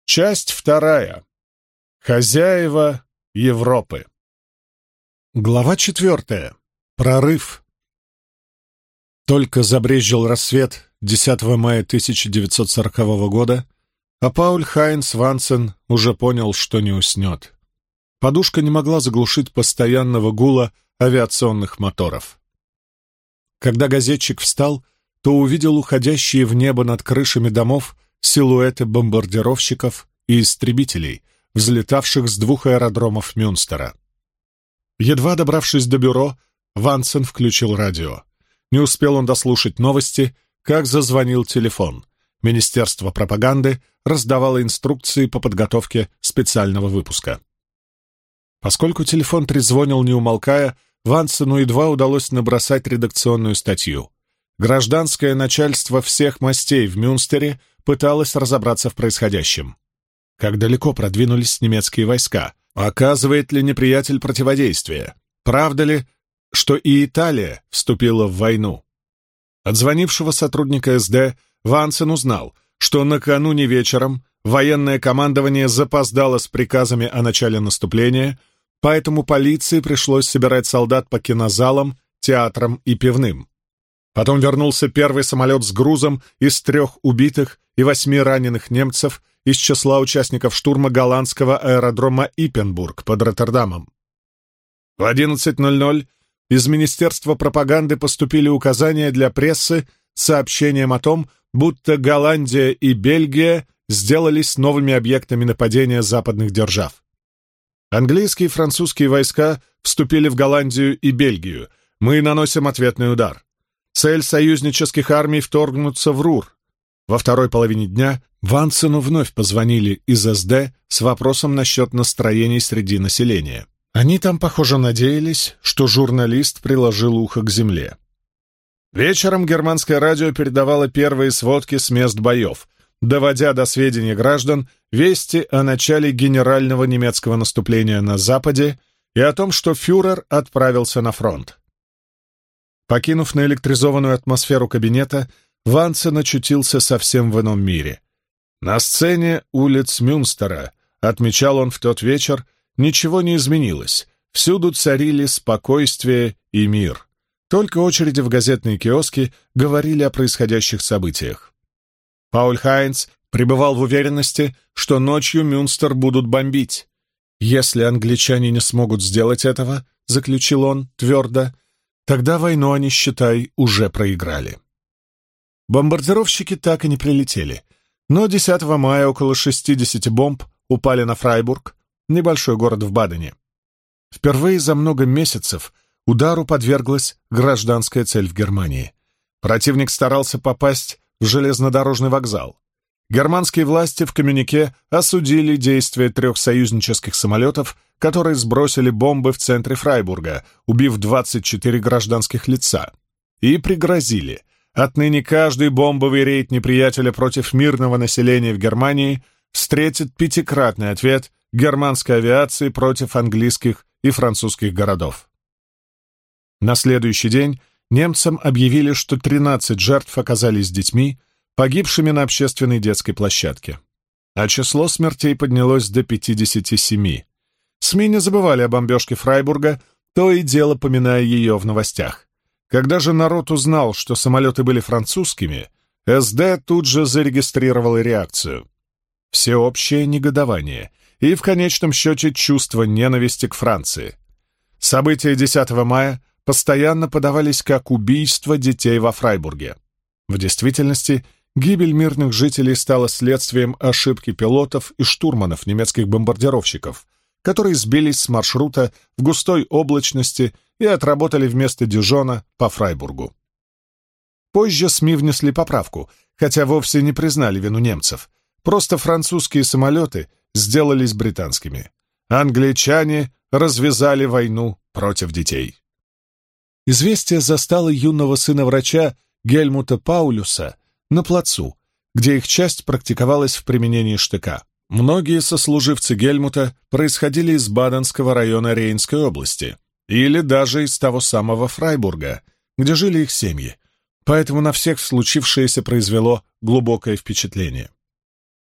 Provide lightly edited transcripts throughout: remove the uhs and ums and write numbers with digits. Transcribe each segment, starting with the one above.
Часть вторая. Хозяева Европы. Глава 4. Прорыв. Только забрезжил рассвет 10 мая 1940 года, а Пауль Хайнц Вансен уже понял, что не уснет. Подушка не могла заглушить постоянного гула авиационных моторов. Когда газетчик встал, то увидел уходящие в небо над крышами домов силуэты бомбардировщиков и истребителей, взлетавших с 2 аэродромов Мюнстера. Едва добравшись до бюро, Вансен включил радио. Не успел он дослушать новости, как зазвонил телефон. Министерство пропаганды раздавало инструкции по подготовке специального выпуска. Поскольку телефон трезвонил не умолкая, Вансену едва удалось набросать редакционную статью. Гражданское начальство всех мастей в Мюнстере пыталось разобраться в происходящем. Как далеко продвинулись немецкие войска? Оказывает ли неприятель противодействие? Правда ли, что и Италия вступила в войну? От звонившего сотрудника СД Вансен узнал, что накануне вечером военное командование запоздало с приказами о начале наступления, поэтому полиции пришлось собирать солдат по кинозалам, театрам и пивным. Потом вернулся первый самолет с грузом из 3 убитых и 8 раненых немцев из числа участников штурма голландского аэродрома Иппенбург под Роттердамом. В 11:00 из Министерства пропаганды поступили указания для прессы с сообщением о том, будто Голландия и Бельгия сделались новыми объектами нападения западных держав. Английские и французские войска вступили в Голландию и Бельгию. Мы наносим ответный удар. Цель союзнических армий — вторгнуться в Рур. Во второй половине дня Вансену вновь позвонили из СД с вопросом насчет настроений среди населения. Они там, похоже, надеялись, что журналист приложил ухо к земле. Вечером германское радио передавало первые сводки с мест боев, доводя до сведения граждан вести о начале генерального немецкого наступления на Западе и о том, что фюрер отправился на фронт. Покинув наэлектризованную атмосферу кабинета, Вансен очутился совсем в ином мире. На сцене улиц Мюнстера, отмечал он в тот вечер, ничего не изменилось, всюду царили спокойствие и мир. Только очереди в газетные киоски говорили о происходящих событиях. Пауль Хайнц пребывал в уверенности, что ночью Мюнстер будут бомбить. «Если англичане не смогут сделать этого, — заключил он твердо, — тогда войну они, считай, уже проиграли». Бомбардировщики так и не прилетели, но 10 мая около 60 бомб упали на Фрайбург, небольшой город в Бадене. Впервые за много месяцев удару подверглась гражданская цель в Германии. Противник старался попасть в железнодорожный вокзал. Германские власти в коммюнике осудили действия 3 союзнических самолетов, которые сбросили бомбы в центре Фрайбурга, убив 24 гражданских лица, и пригрозили: отныне каждый бомбовый рейд неприятеля против мирного населения в Германии встретит 5-кратный ответ германской авиации против английских и французских городов. На следующий день немцам объявили, что 13 жертв оказались детьми, погибшими на общественной детской площадке, а число смертей поднялось до 57. СМИ не забывали о бомбежке Фрайбурга, то и дело поминая ее в новостях. Когда же народ узнал, что самолеты были французскими, СД тут же зарегистрировал реакцию. Всеобщее негодование и, в конечном счете, чувство ненависти к Франции. События 10 мая постоянно подавались как убийство детей во Фрайбурге. В действительности, гибель мирных жителей стала следствием ошибки пилотов и штурманов немецких бомбардировщиков, которые сбились с маршрута в густой облачности и отработали вместо Дижона по Фрайбургу. Позже СМИ внесли поправку, хотя вовсе не признали вину немцев. Просто французские самолеты сделались британскими. Англичане развязали войну против детей. Известие застало юного сына врача Гельмута Паулюса на плацу, где их часть практиковалась в применении штыка. Многие сослуживцы Гельмута происходили из Баденского района Рейнской области или даже из того самого Фрайбурга, где жили их семьи, поэтому на всех случившееся произвело глубокое впечатление.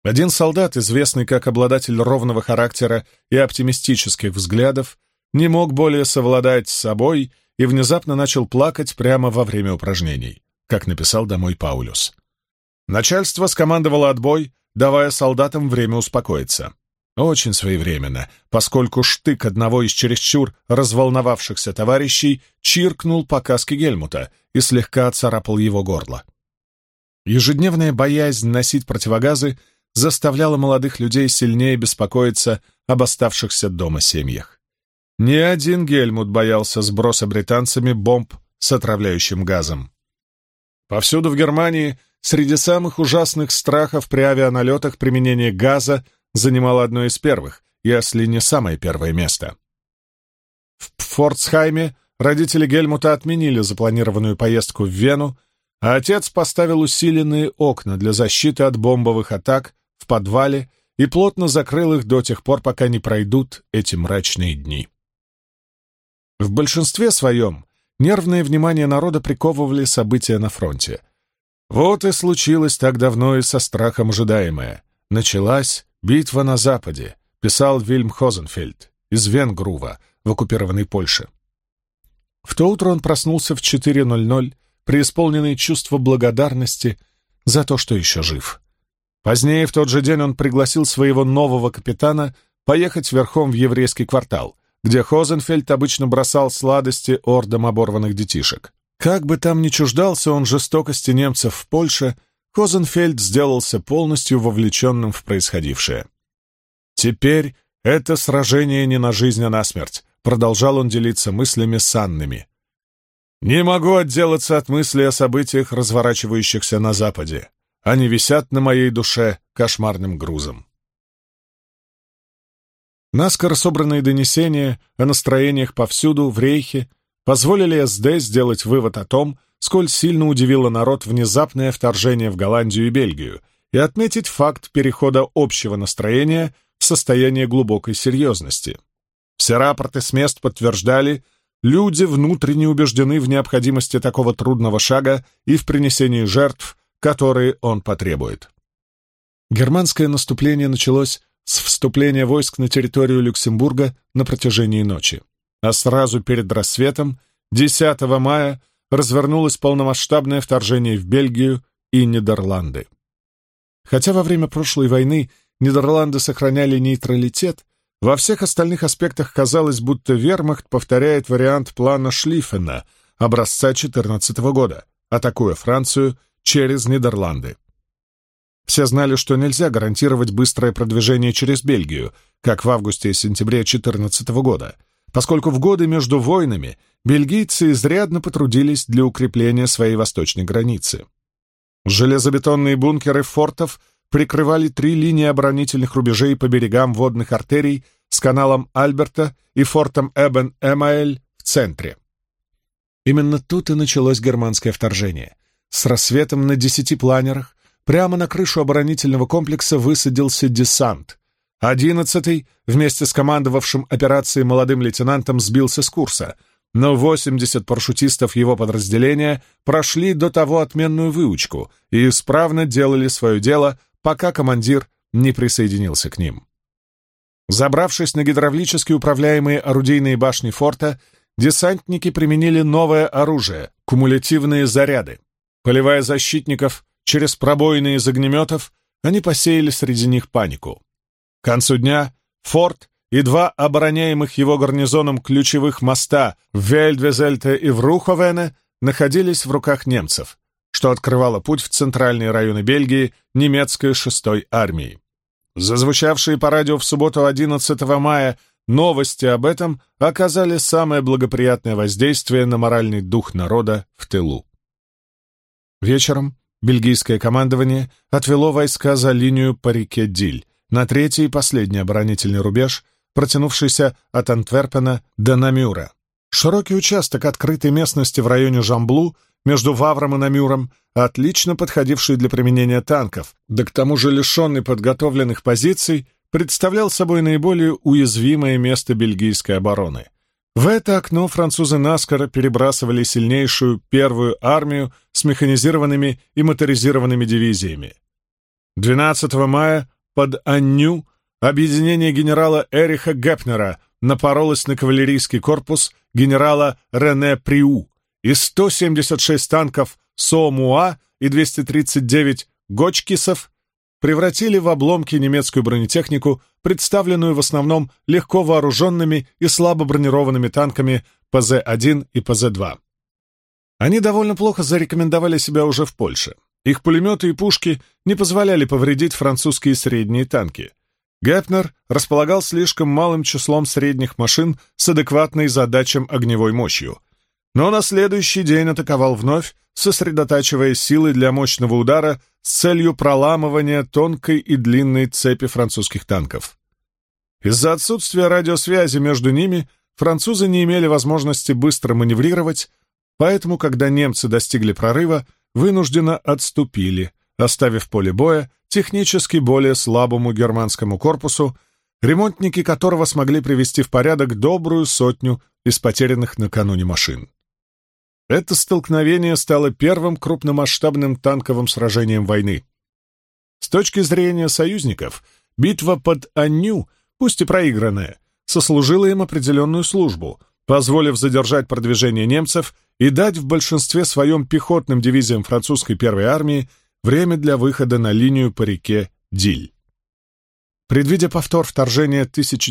Один солдат, известный как обладатель ровного характера и оптимистических взглядов, не мог более совладать с собой и внезапно начал плакать прямо во время упражнений, как написал домой Паулюс. Начальство скомандовало отбой, давая солдатам время успокоиться. Очень своевременно, поскольку штык одного из чересчур разволновавшихся товарищей чиркнул по каске Гельмута и слегка отцарапал его горло. Ежедневная боязнь носить противогазы заставляла молодых людей сильнее беспокоиться об оставшихся дома семьях. Ни один Гельмут боялся сброса британцами бомб с отравляющим газом. Повсюду в Германии среди самых ужасных страхов при авианалетах применение газа занимало одно из первых, если не самое первое место. В Пфорцхайме родители Гельмута отменили запланированную поездку в Вену, а отец поставил усиленные окна для защиты от бомбовых атак в подвале и плотно закрыл их до тех пор, пока не пройдут эти мрачные дни. В большинстве своем нервное внимание народа приковывали события на фронте. Вот и случилось так давно и со страхом ожидаемое. Началась битва на Западе, писал Вильм Хозенфельд из Венгрува в оккупированной Польше. В то утро он проснулся в 4:00, преисполненный чувства благодарности за то, что еще жив. Позднее в тот же день он пригласил своего нового капитана поехать верхом в еврейский квартал, где Хозенфельд обычно бросал сладости ордам оборванных детишек. Как бы там ни чуждался он жестокости немцев в Польше, Хозенфельд сделался полностью вовлеченным в происходившее. «Теперь это сражение не на жизнь, а на смерть», — продолжал он делиться мыслями с Аннами. «Не могу отделаться от мысли о событиях, разворачивающихся на Западе. Они висят на моей душе кошмарным грузом». Наскоро собранные донесения о настроениях повсюду в Рейхе позволили СД сделать вывод о том, сколь сильно удивило народ внезапное вторжение в Голландию и Бельгию, и отметить факт перехода общего настроения в состояние глубокой серьезности. Все рапорты с мест подтверждали, люди внутренне убеждены в необходимости такого трудного шага и в принесении жертв, которые он потребует. Германское наступление началось с вступления войск на территорию Люксембурга на протяжении ночи, а сразу перед рассветом, 10 мая, развернулось полномасштабное вторжение в Бельгию и Нидерланды. Хотя во время прошлой войны Нидерланды сохраняли нейтралитет, во всех остальных аспектах казалось, будто вермахт повторяет вариант плана Шлиффена образца 14 года, атакуя Францию через Нидерланды. Все знали, что нельзя гарантировать быстрое продвижение через Бельгию, как в августе и сентябре 14 года, поскольку в годы между войнами бельгийцы изрядно потрудились для укрепления своей восточной границы. Железобетонные бункеры фортов прикрывали 3 линии оборонительных рубежей по берегам водных артерий с каналом Альберта и фортом Эбен-Эмаэль в центре. Именно тут и началось германское вторжение. С рассветом на 10 планерах прямо на крышу оборонительного комплекса высадился десант. 11-й вместе с командовавшим операцией молодым лейтенантом сбился с курса, но 80 парашютистов его подразделения прошли до того отменную выучку и исправно делали свое дело, пока командир не присоединился к ним. Забравшись на гидравлически управляемые орудийные башни форта, десантники применили новое оружие — кумулятивные заряды. Поливая защитников через пробоины из огнеметов, они посеяли среди них панику. К концу дня форт и 2 обороняемых его гарнизоном ключевых моста в Вельдвезельте и в Руховене находились в руках немцев, что открывало путь в центральные районы Бельгии немецкой 6-й армии. Зазвучавшие по радио в субботу 11 мая новости об этом оказали самое благоприятное воздействие на моральный дух народа в тылу. Вечером бельгийское командование отвело войска за линию по реке Диль, на 3-й и последний оборонительный рубеж, протянувшийся от Антверпена до Намюра. Широкий участок открытой местности в районе Жамблу между Вавром и Намюром, отлично подходивший для применения танков, да к тому же лишенный подготовленных позиций, представлял собой наиболее уязвимое место бельгийской обороны. В это окно французы наскоро перебрасывали сильнейшую 1-ю армию с механизированными и моторизированными дивизиями. 12 мая под Анню объединение генерала Эриха Гепнера напоролось на кавалерийский корпус генерала Рене Приу, и 176 танков Соомуа и 239 Гочкисов превратили в обломки немецкую бронетехнику, представленную в основном легко вооруженными и слабо бронированными танками ПЗ-1 и ПЗ-2. Они довольно плохо зарекомендовали себя уже в Польше. Их пулеметы и пушки не позволяли повредить французские средние танки. Гепнер располагал слишком малым числом средних машин с адекватной задачам огневой мощью, но на следующий день атаковал вновь, сосредотачивая силы для мощного удара с целью проламывания тонкой и длинной цепи французских танков. Из-за отсутствия радиосвязи между ними французы не имели возможности быстро маневрировать, поэтому, когда немцы достигли прорыва, вынужденно отступили, оставив поле боя технически более слабому германскому корпусу, ремонтники которого смогли привести в порядок добрую сотню из потерянных накануне машин. Это столкновение стало первым крупномасштабным танковым сражением войны. С точки зрения союзников, битва под Анню, пусть и проигранная, сослужила им определенную службу, позволив задержать продвижение немцев и дать в большинстве своем пехотным дивизиям французской первой армии время для выхода на линию по реке Диль. Предвидя повтор вторжения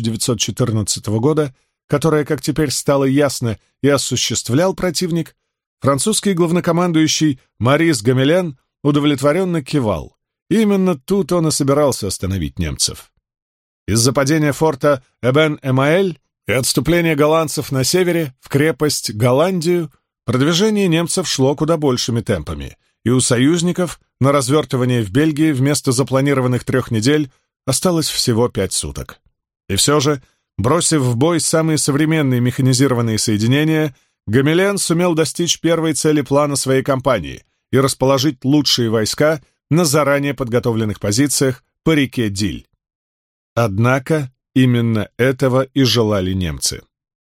1914 года, которое, как теперь стало ясно, и осуществлял противник, французский главнокомандующий Марис Гамилен удовлетворенно кивал. Именно тут он и собирался остановить немцев. Из-за падения форта Эбен-Эмаэль и отступления голландцев на севере в крепость Голландию продвижение немцев шло куда большими темпами, и у союзников на развертывание в Бельгии вместо запланированных 3 недель осталось всего 5 суток. И все же, бросив в бой самые современные механизированные соединения, Гамилен сумел достичь первой цели плана своей кампании и расположить лучшие войска на заранее подготовленных позициях по реке Диль. Однако именно этого и желали немцы.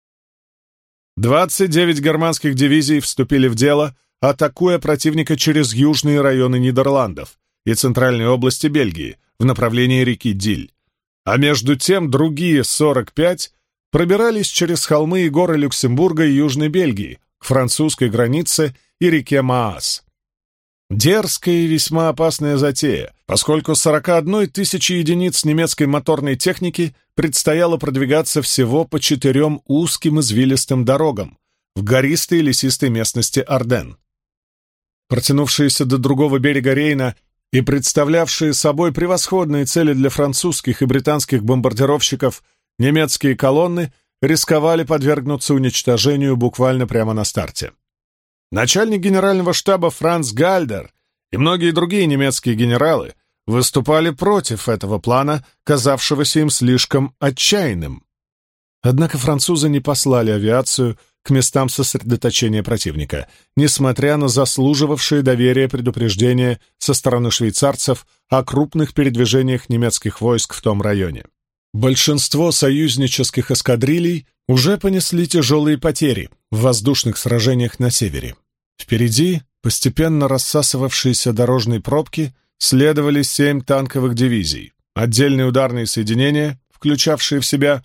29 германских дивизий вступили в дело, атакуя противника через южные районы Нидерландов и центральной области Бельгии в направлении реки Диль, а между тем другие 45 пробирались через холмы и горы Люксембурга и Южной Бельгии к французской границе и реке Маас. Дерзкая и весьма опасная затея, поскольку 41 тысячи единиц немецкой моторной техники предстояло продвигаться всего по 4 узким извилистым дорогам в гористой и лесистой местности Арденн. Протянувшиеся до другого берега Рейна и представлявшие собой превосходные цели для французских и британских бомбардировщиков немецкие колонны рисковали подвергнуться уничтожению буквально прямо на старте. Начальник генерального штаба Франц Гальдер и многие другие немецкие генералы выступали против этого плана, казавшегося им слишком отчаянным. Однако французы не послали авиацию к местам сосредоточения противника, несмотря на заслуживавшие доверия предупреждения со стороны швейцарцев о крупных передвижениях немецких войск в том районе. Большинство союзнических эскадрилей уже понесли тяжелые потери в воздушных сражениях на севере. Впереди, постепенно рассасывавшиеся дорожные пробки, следовали 7 танковых дивизий, отдельные ударные соединения, включавшие в себя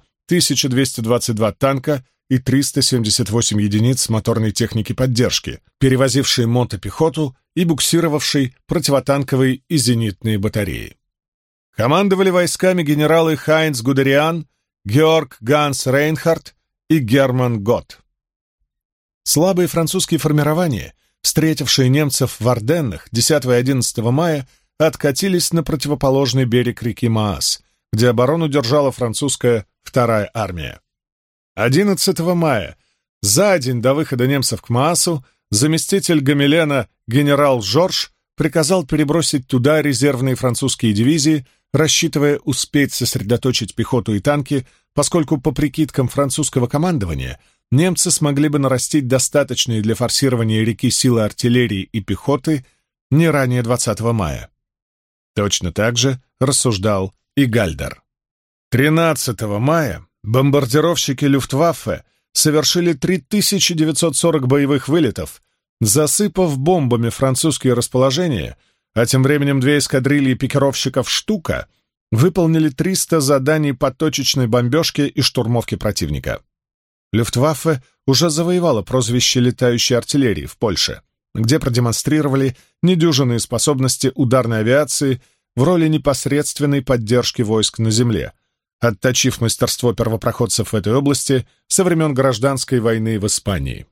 1222 танка и 378 единиц моторной техники поддержки, перевозившие мотопехоту и буксировавшие противотанковые и зенитные батареи. Командовали войсками генералы Хайнц Гудериан, Георг Ганс Рейнхард и Герман Гот. Слабые французские формирования, встретившие немцев в Арденнах 10 и 11 мая, откатились на противоположный берег реки Маас, где оборону держала французская вторая армия. 11 мая, за день до выхода немцев к Маасу, заместитель Гамилена генерал Жорж приказал перебросить туда резервные французские дивизии, рассчитывая успеть сосредоточить пехоту и танки, поскольку, по прикидкам французского командования, немцы смогли бы нарастить достаточные для форсирования реки силы артиллерии и пехоты не ранее 20 мая. Точно так же рассуждал и Гальдер. 13 мая бомбардировщики Люфтваффе совершили 3940 боевых вылетов, засыпав бомбами французские расположения, а тем временем 2 эскадрильи пикировщиков «Штука» выполнили 300 заданий по точечной бомбежке и штурмовке противника. Люфтваффе уже завоевала прозвище летающей артиллерии в Польше, где продемонстрировали недюжинные способности ударной авиации в роли непосредственной поддержки войск на земле, отточив мастерство первопроходцев в этой области со времен гражданской войны в Испании.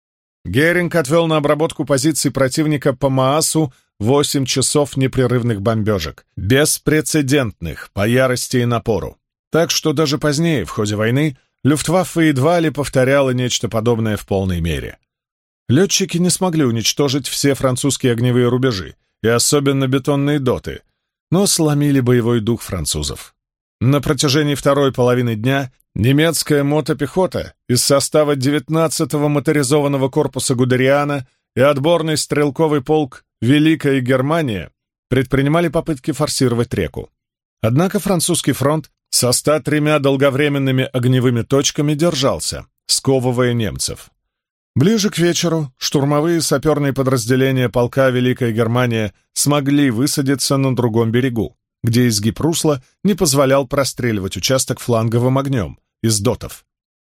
Геринг отвел на обработку позиций противника по Маасу 8 часов непрерывных бомбежек, беспрецедентных по ярости и напору. Так что даже позднее, в ходе войны, Люфтваффе едва ли повторяла нечто подобное в полной мере. Летчики не смогли уничтожить все французские огневые рубежи, и особенно бетонные доты, но сломили боевой дух французов. На протяжении второй половины дня немецкая мотопехота из состава 19-го моторизованного корпуса Гудериана и отборный стрелковый полк «Великая Германия» предпринимали попытки форсировать реку. Однако французский фронт со 103 долговременными огневыми точками держался, сковывая немцев. Ближе к вечеру штурмовые саперные подразделения полка «Великая Германия» смогли высадиться на другом берегу, где изгиб русла не позволял простреливать участок фланговым огнем из дотов.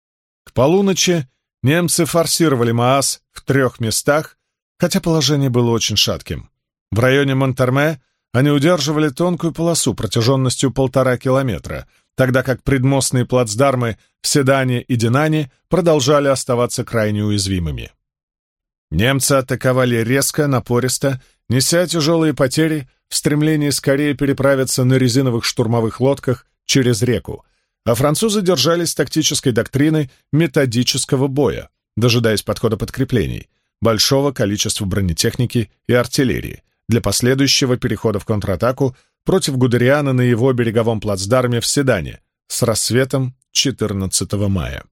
К полуночи немцы форсировали Маас в 3 местах, хотя положение было очень шатким. В районе Монтерме они удерживали тонкую полосу протяженностью 1,5 километра, тогда как предмостные плацдармы в Седане и Динане продолжали оставаться крайне уязвимыми. Немцы атаковали резко, напористо, неся тяжелые потери в стремлении скорее переправиться на резиновых штурмовых лодках через реку, а французы держались тактической доктрины методического боя, дожидаясь подхода подкреплений, большого количества бронетехники и артиллерии для последующего перехода в контратаку против Гудериана на его береговом плацдарме в Седане с рассветом 14 мая.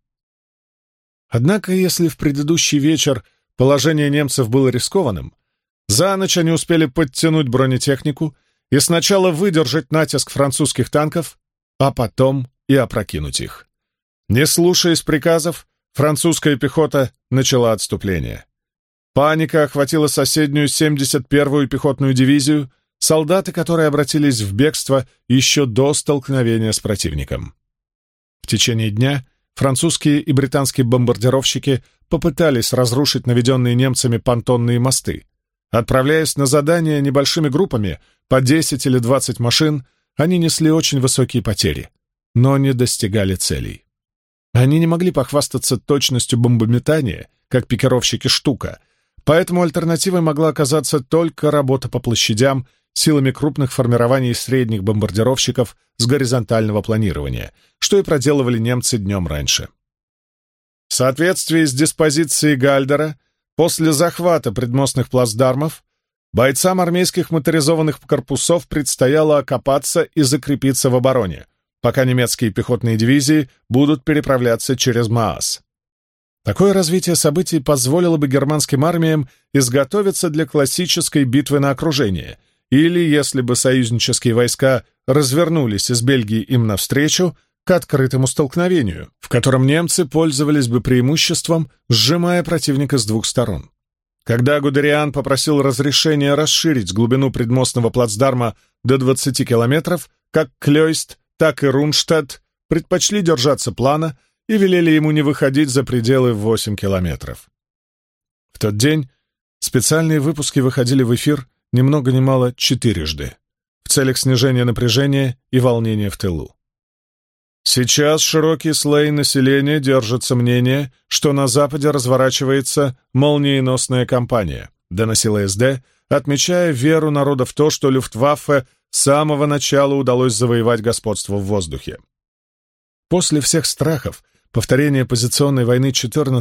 Однако, если в предыдущий вечер положение немцев было рискованным, за ночь они успели подтянуть бронетехнику и сначала выдержать натиск французских танков, а потом и опрокинуть их. Не слушаясь приказов, французская пехота начала отступление. Паника охватила соседнюю 71-ю пехотную дивизию, солдаты которой обратились в бегство еще до столкновения с противником. В течение дня французские и британские бомбардировщики попытались разрушить наведенные немцами понтонные мосты. Отправляясь на задания небольшими группами, по 10 или 20 машин, они несли очень высокие потери, но не достигали целей. Они не могли похвастаться точностью бомбометания, как пикировщики «Штука», поэтому альтернативой могла оказаться только работа по площадям силами крупных формирований средних бомбардировщиков с горизонтального планирования, что и проделывали немцы днем раньше. В соответствии с диспозицией Гальдера, после захвата предмостных плацдармов, бойцам армейских моторизованных корпусов предстояло окопаться и закрепиться в обороне, пока немецкие пехотные дивизии будут переправляться через Маас. Такое развитие событий позволило бы германским армиям изготовиться для классической битвы на окружение, или, если бы союзнические войска развернулись из Бельгии им навстречу, к открытому столкновению, в котором немцы пользовались бы преимуществом, сжимая противника с двух сторон. Когда Гудериан попросил разрешения расширить глубину предмостного плацдарма до 20 километров, как Клёйст, так и Рунштадт предпочли держаться плана и велели ему не выходить за пределы 8 километров. В тот день специальные выпуски выходили в эфир ни много ни мало 4-жды в целях снижения напряжения и волнения в тылу. Сейчас широкий слой населения держится мнение, что на Западе разворачивается молниеносная кампания, доносила СД, отмечая веру народа в то, что Люфтваффе с самого начала удалось завоевать господство в воздухе. После всех страхов, повторения позиционной войны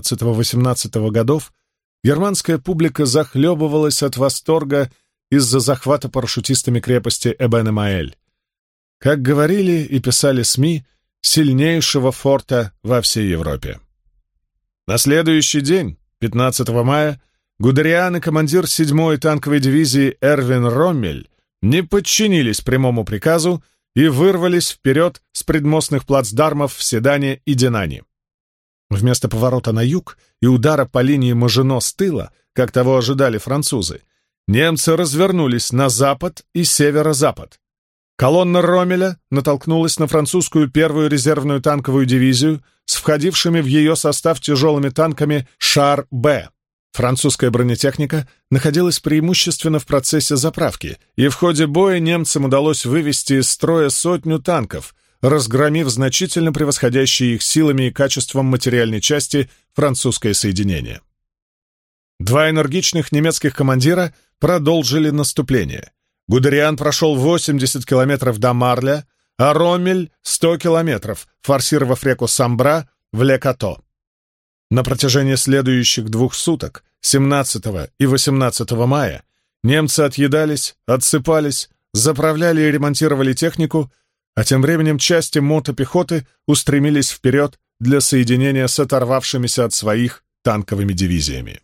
14-18 годов, германская публика захлебывалась от восторга из-за захвата парашютистами крепости Эбен-Эмаэль. Как говорили и писали СМИ, сильнейшего форта во всей Европе. На следующий день, 15 мая, Гудериан и командир 7-й танковой дивизии Эрвин Роммель не подчинились прямому приказу и вырвались вперед с предмостных плацдармов в Седане и Динане. Вместо поворота на юг и удара по линии Мажино с тыла, как того ожидали французы, немцы развернулись на запад и северо-запад. Колонна Роммеля натолкнулась на французскую первую резервную танковую дивизию с входившими в ее состав тяжелыми танками «Шар-Б». Французская бронетехника находилась преимущественно в процессе заправки, и в ходе боя немцам удалось вывести из строя 100 танков, разгромив значительно превосходящие их силами и качеством материальной части французское соединение. Два энергичных немецких командира продолжили наступление. Гудериан прошел 80 километров до Марля, а Роммель — 100 километров, форсировав реку Самбра в Ле-Като. На протяжении следующих 2 суток, 17 и 18 мая, немцы отъедались, отсыпались, заправляли и ремонтировали технику, а тем временем части мотопехоты устремились вперед для соединения с оторвавшимися от своих танковыми дивизиями.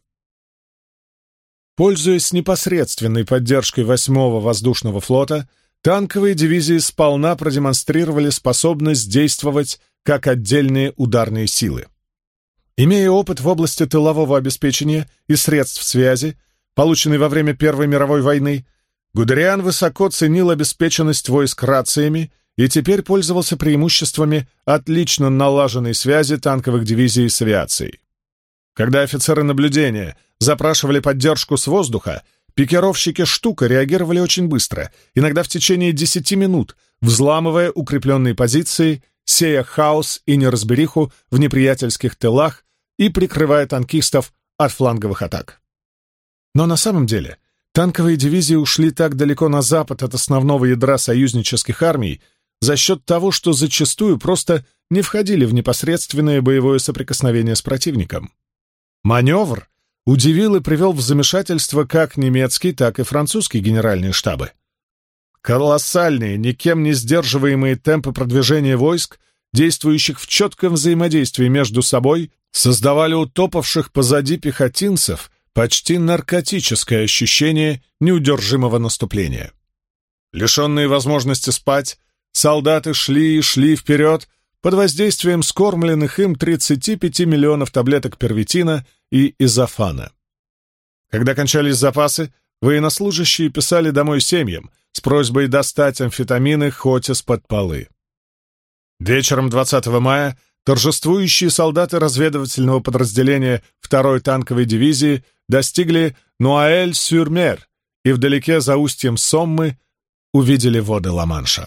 Пользуясь непосредственной поддержкой 8-го воздушного флота, танковые дивизии сполна продемонстрировали способность действовать как отдельные ударные силы. Имея опыт в области тылового обеспечения и средств связи, полученный во время Первой мировой войны, Гудериан высоко ценил обеспеченность войск рациями и теперь пользовался преимуществами отлично налаженной связи танковых дивизий с авиацией. Когда офицеры наблюдения запрашивали поддержку с воздуха, пикировщики «Штука» реагировали очень быстро, иногда в течение 10 минут, взламывая укрепленные позиции, сея хаос и неразбериху в неприятельских тылах и прикрывая танкистов от фланговых атак. Но на самом деле танковые дивизии ушли так далеко на запад от основного ядра союзнических армий за счет того, что зачастую просто не входили в непосредственное боевое соприкосновение с противником. Маневр удивил и привел в замешательство как немецкий, так и французский генеральные штабы. Колоссальные, никем не сдерживаемые темпы продвижения войск, действующих в четком взаимодействии между собой, создавали у топавших позади пехотинцев почти наркотическое ощущение неудержимого наступления. Лишенные возможности спать, солдаты шли и шли вперед под воздействием скормленных им 35 миллионов таблеток первитина и изофана. Когда кончались запасы, военнослужащие писали домой семьям с просьбой достать амфетамины хоть из-под полы. Вечером 20 мая торжествующие солдаты разведывательного подразделения 2-й танковой дивизии достигли Нуаэль-сюр-Мер и вдалеке за устьем Соммы увидели воды Ла-Манша.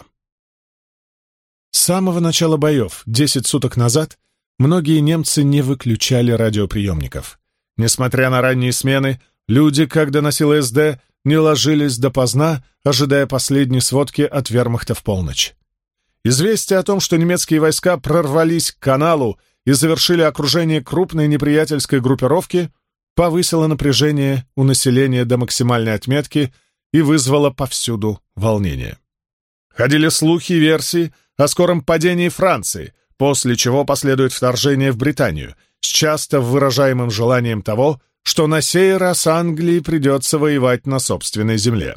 С самого начала боев, 10 суток назад, многие немцы не выключали радиоприемников. Несмотря на ранние смены, люди, как доносил СД, не ложились допоздна, ожидая последней сводки от вермахта в полночь. Известие о том, что немецкие войска прорвались к каналу и завершили окружение крупной неприятельской группировки, повысило напряжение у населения до максимальной отметки и вызвало повсюду волнение. Ходили слухи и версии о скором падении Франции, после чего последует вторжение в Британию, с часто выражаемым желанием того, что на сей раз Англии придется воевать на собственной земле.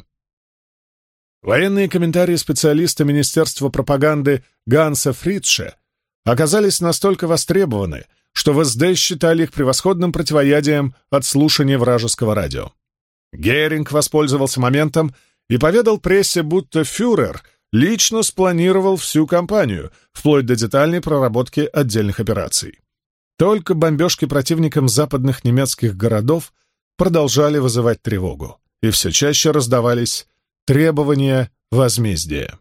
Военные комментарии специалиста Министерства пропаганды Ганса Фридше оказались настолько востребованы, что в СД считали их превосходным противоядием от слушания вражеского радио. Геринг воспользовался моментом и поведал прессе, будто фюрер лично спланировал всю кампанию, вплоть до детальной проработки отдельных операций. Только бомбежки противником западных немецких городов продолжали вызывать тревогу, и все чаще раздавались требования возмездия.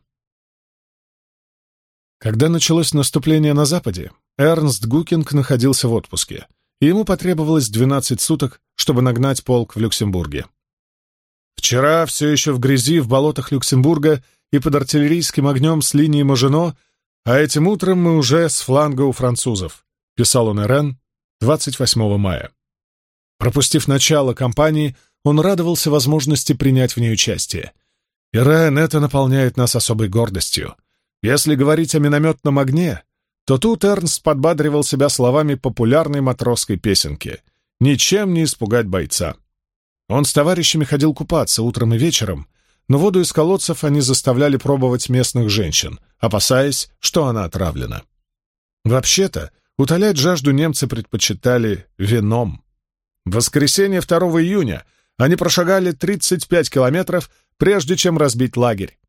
Когда началось наступление на Западе, Эрнст Гукинг находился в отпуске, и ему потребовалось 12 суток, чтобы нагнать полк в Люксембурге. «Вчера, все еще в грязи, в болотах Люксембурга и под артиллерийским огнем с линии Мажино, а этим утром мы уже с фланга у французов», — писал он Ирен 28 мая. Пропустив начало кампании, он радовался возможности принять в ней участие. «Ирен, это наполняет нас особой гордостью. Если говорить о минометном огне, то тут Эрнст подбадривал себя словами популярной матросской песенки «Ничем не испугать бойца». Он с товарищами ходил купаться утром и вечером, но воду из колодцев они заставляли пробовать местных женщин, опасаясь, что она отравлена. Вообще-то, утолять жажду немцы предпочитали вином. В воскресенье 2 июня они прошагали 35 километров, прежде чем разбить лагерь.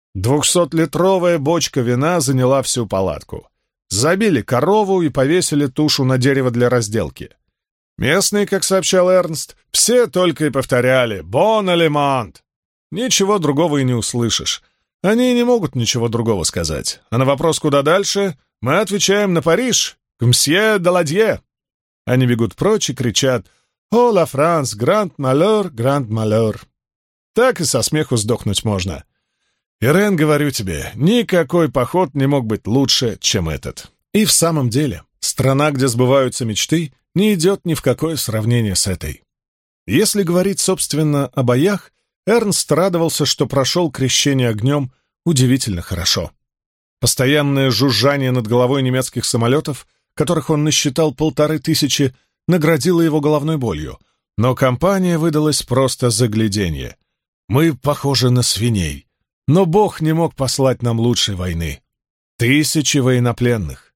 200-литровая бочка вина заняла всю палатку. Забили корову и повесили тушу на дерево для разделки. Местные, как сообщал Эрнст, все только и повторяли «Бон алемант». Ничего другого и не услышишь. Они не могут ничего другого сказать. А на вопрос «Куда дальше?» мы отвечаем «На Париж, к мсье Даладье». Они бегут прочь и кричат «О, ла Франс, гранд малер, гранд малер». Так и со смеху сдохнуть можно. Ирен, говорю тебе, никакой поход не мог быть лучше, чем этот. И в самом деле, страна, где сбываются мечты, не идет ни в какое сравнение с этой. Если говорить, собственно, о боях, Эрнст радовался, что прошел крещение огнем удивительно хорошо. Постоянное жужжание над головой немецких самолетов, которых он насчитал 1500, наградило его головной болью, но кампания выдалась просто загляденье. Мы похожи на свиней, но Бог не мог послать нам лучшей войны. 1000 военнопленных.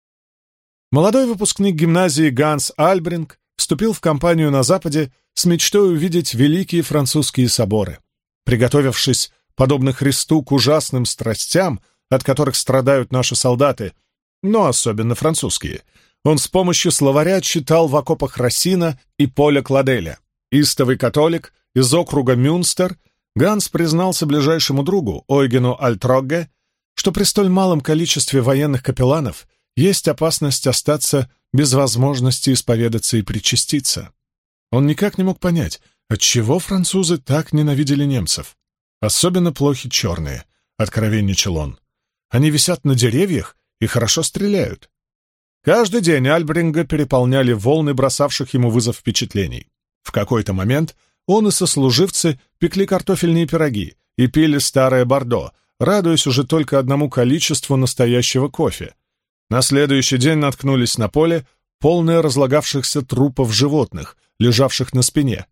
Молодой выпускник гимназии Ганс Альбринг вступил в кампанию на Западе с мечтой увидеть великие французские соборы. Приготовившись, подобно Христу, к ужасным страстям, от которых страдают наши солдаты, но особенно французские, он с помощью словаря читал в окопах Рассина и Поля Кладеля. Истовый католик из округа Мюнстер, Ганс признался ближайшему другу, Ойгену Альтрогге, что при столь малом количестве военных капелланов есть опасность остаться без возможности исповедаться и причаститься. Он никак не мог понять, отчего французы так ненавидели немцев. Особенно плохи черные, откровенничал он. Они висят на деревьях и хорошо стреляют. Каждый день Альбринга переполняли волны бросавших ему вызов впечатлений. В какой-то момент он и сослуживцы пекли картофельные пироги и пили старое бордо, радуясь уже только одному количеству настоящего кофе. На следующий день наткнулись на поле, полное разлагавшихся трупов животных, лежавших на спине.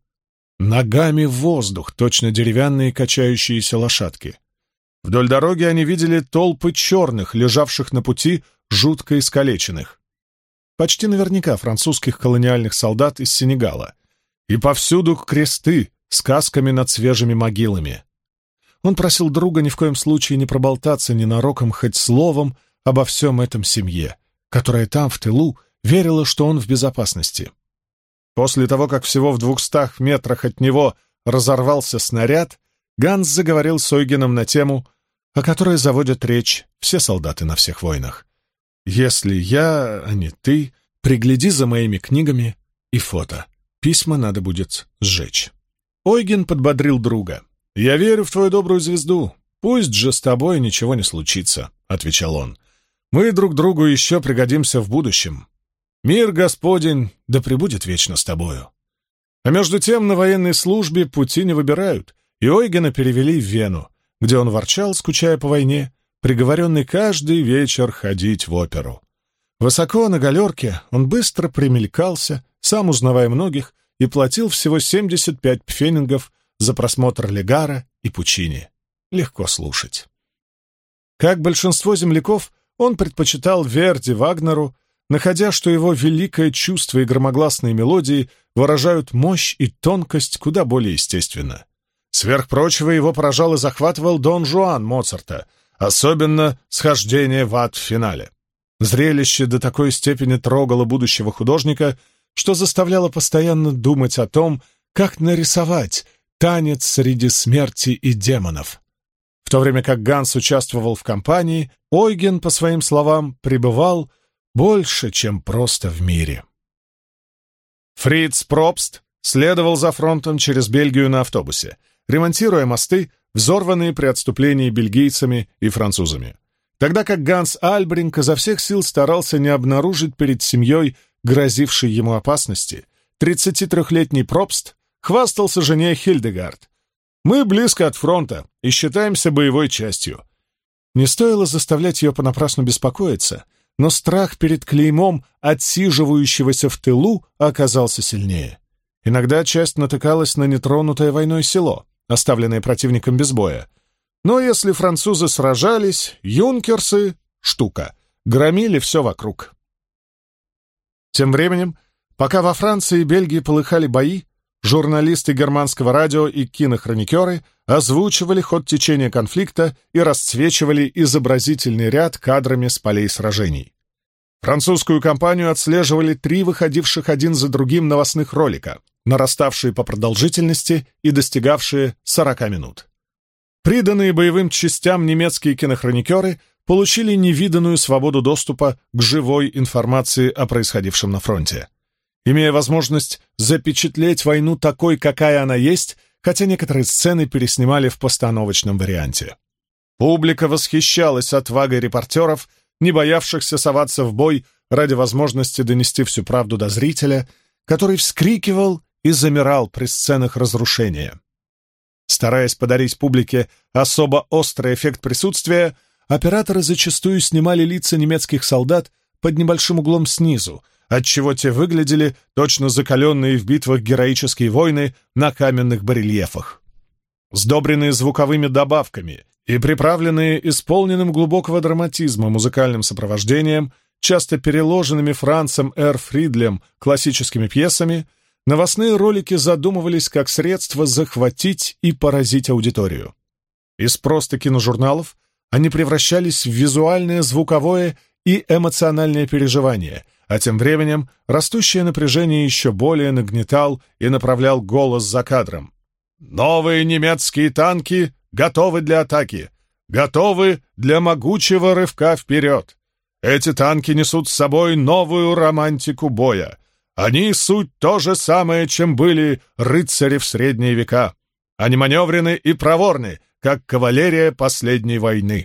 Ногами в воздух, точно деревянные качающиеся лошадки. Вдоль дороги они видели толпы черных, лежавших на пути, жутко искалеченных. Почти наверняка французских колониальных солдат из Сенегала. И повсюду кресты с касками над свежими могилами. Он просил друга ни в коем случае не проболтаться ненароком хоть словом обо всем этом семье, которая там, в тылу, верила, что он в безопасности. После того, как всего в 200 метрах от него разорвался снаряд, Ганс заговорил с Ойгеном на тему, о которой заводят речь все солдаты на всех войнах. «Если я, а не ты, пригляди за моими книгами и фото. Письма надо будет сжечь». Ойген подбодрил друга. «Я верю в твою добрую звезду. Пусть же с тобой ничего не случится», — отвечал он. «Мы друг другу еще пригодимся в будущем. Мир Господень да пребудет вечно с тобою». А между тем на военной службе пути не выбирают, и Ойгена перевели в Вену, где он ворчал, скучая по войне, приговоренный каждый вечер ходить в оперу. Высоко на галерке он быстро примелькался, сам узнавая многих, и платил всего 75 пфеннингов за просмотр Легара и Пучини. Легко слушать. Как большинство земляков, он предпочитал Верди Вагнеру, находя, что его великое чувство и громогласные мелодии выражают мощь и тонкость куда более естественно. Сверх прочего его поражал и захватывал Дон Жуан Моцарта, особенно схождение в ад в финале. Зрелище до такой степени трогало будущего художника, что заставляло постоянно думать о том, как нарисовать танец среди смерти и демонов. В то время как Ганс участвовал в кампании, Ойген, по своим словам, пребывал больше, чем просто в мире. Фриц Пробст следовал за фронтом через Бельгию на автобусе, ремонтируя мосты, взорванные при отступлении бельгийцами и французами. Тогда как Ганс Альбринг изо всех сил старался не обнаружить перед семьей грозившей ему опасности, 33-летний Пробст хвастался жене Хильдегард. «Мы близко от фронта и считаемся боевой частью». Не стоило заставлять ее понапрасну беспокоиться, но страх перед клеймом отсиживающегося в тылу оказался сильнее. Иногда часть натыкалась на нетронутое войной село, оставленное противником без боя. Но если французы сражались, юнкерсы — штука, громили все вокруг. Тем временем, пока во Франции и Бельгии полыхали бои, журналисты германского радио и кинохроникеры озвучивали ход течения конфликта и расцвечивали изобразительный ряд кадрами с полей сражений. Французскую кампанию отслеживали 3 выходивших один за другим новостных ролика, нараставшие по продолжительности и достигавшие 40 минут. Приданные боевым частям немецкие кинохроникеры получили невиданную свободу доступа к живой информации о происходившем на фронте, имея возможность запечатлеть войну такой, какая она есть, хотя некоторые сцены переснимали в постановочном варианте. Публика восхищалась отвагой репортеров, не боявшихся соваться в бой ради возможности донести всю правду до зрителя, который вскрикивал и замирал при сценах разрушения. Стараясь подарить публике особо острый эффект присутствия, операторы зачастую снимали лица немецких солдат под небольшим углом снизу, отчего те выглядели точно закаленные в битвах героические воины на каменных барельефах. Сдобренные звуковыми добавками и приправленные исполненным глубокого драматизма музыкальным сопровождением, часто переложенными Францем Р. Фридлем классическими пьесами, новостные ролики задумывались как средство захватить и поразить аудиторию. Из просто киножурналов они превращались в визуальное, звуковое и эмоциональное переживание, а тем временем растущее напряжение еще более нагнетал и направлял голос за кадром. «Новые немецкие танки готовы для атаки, готовы для могучего рывка вперед. Эти танки несут с собой новую романтику боя. Они суть то же самое, чем были рыцари в средние века. Они маневрены и проворны, как кавалерия последней войны».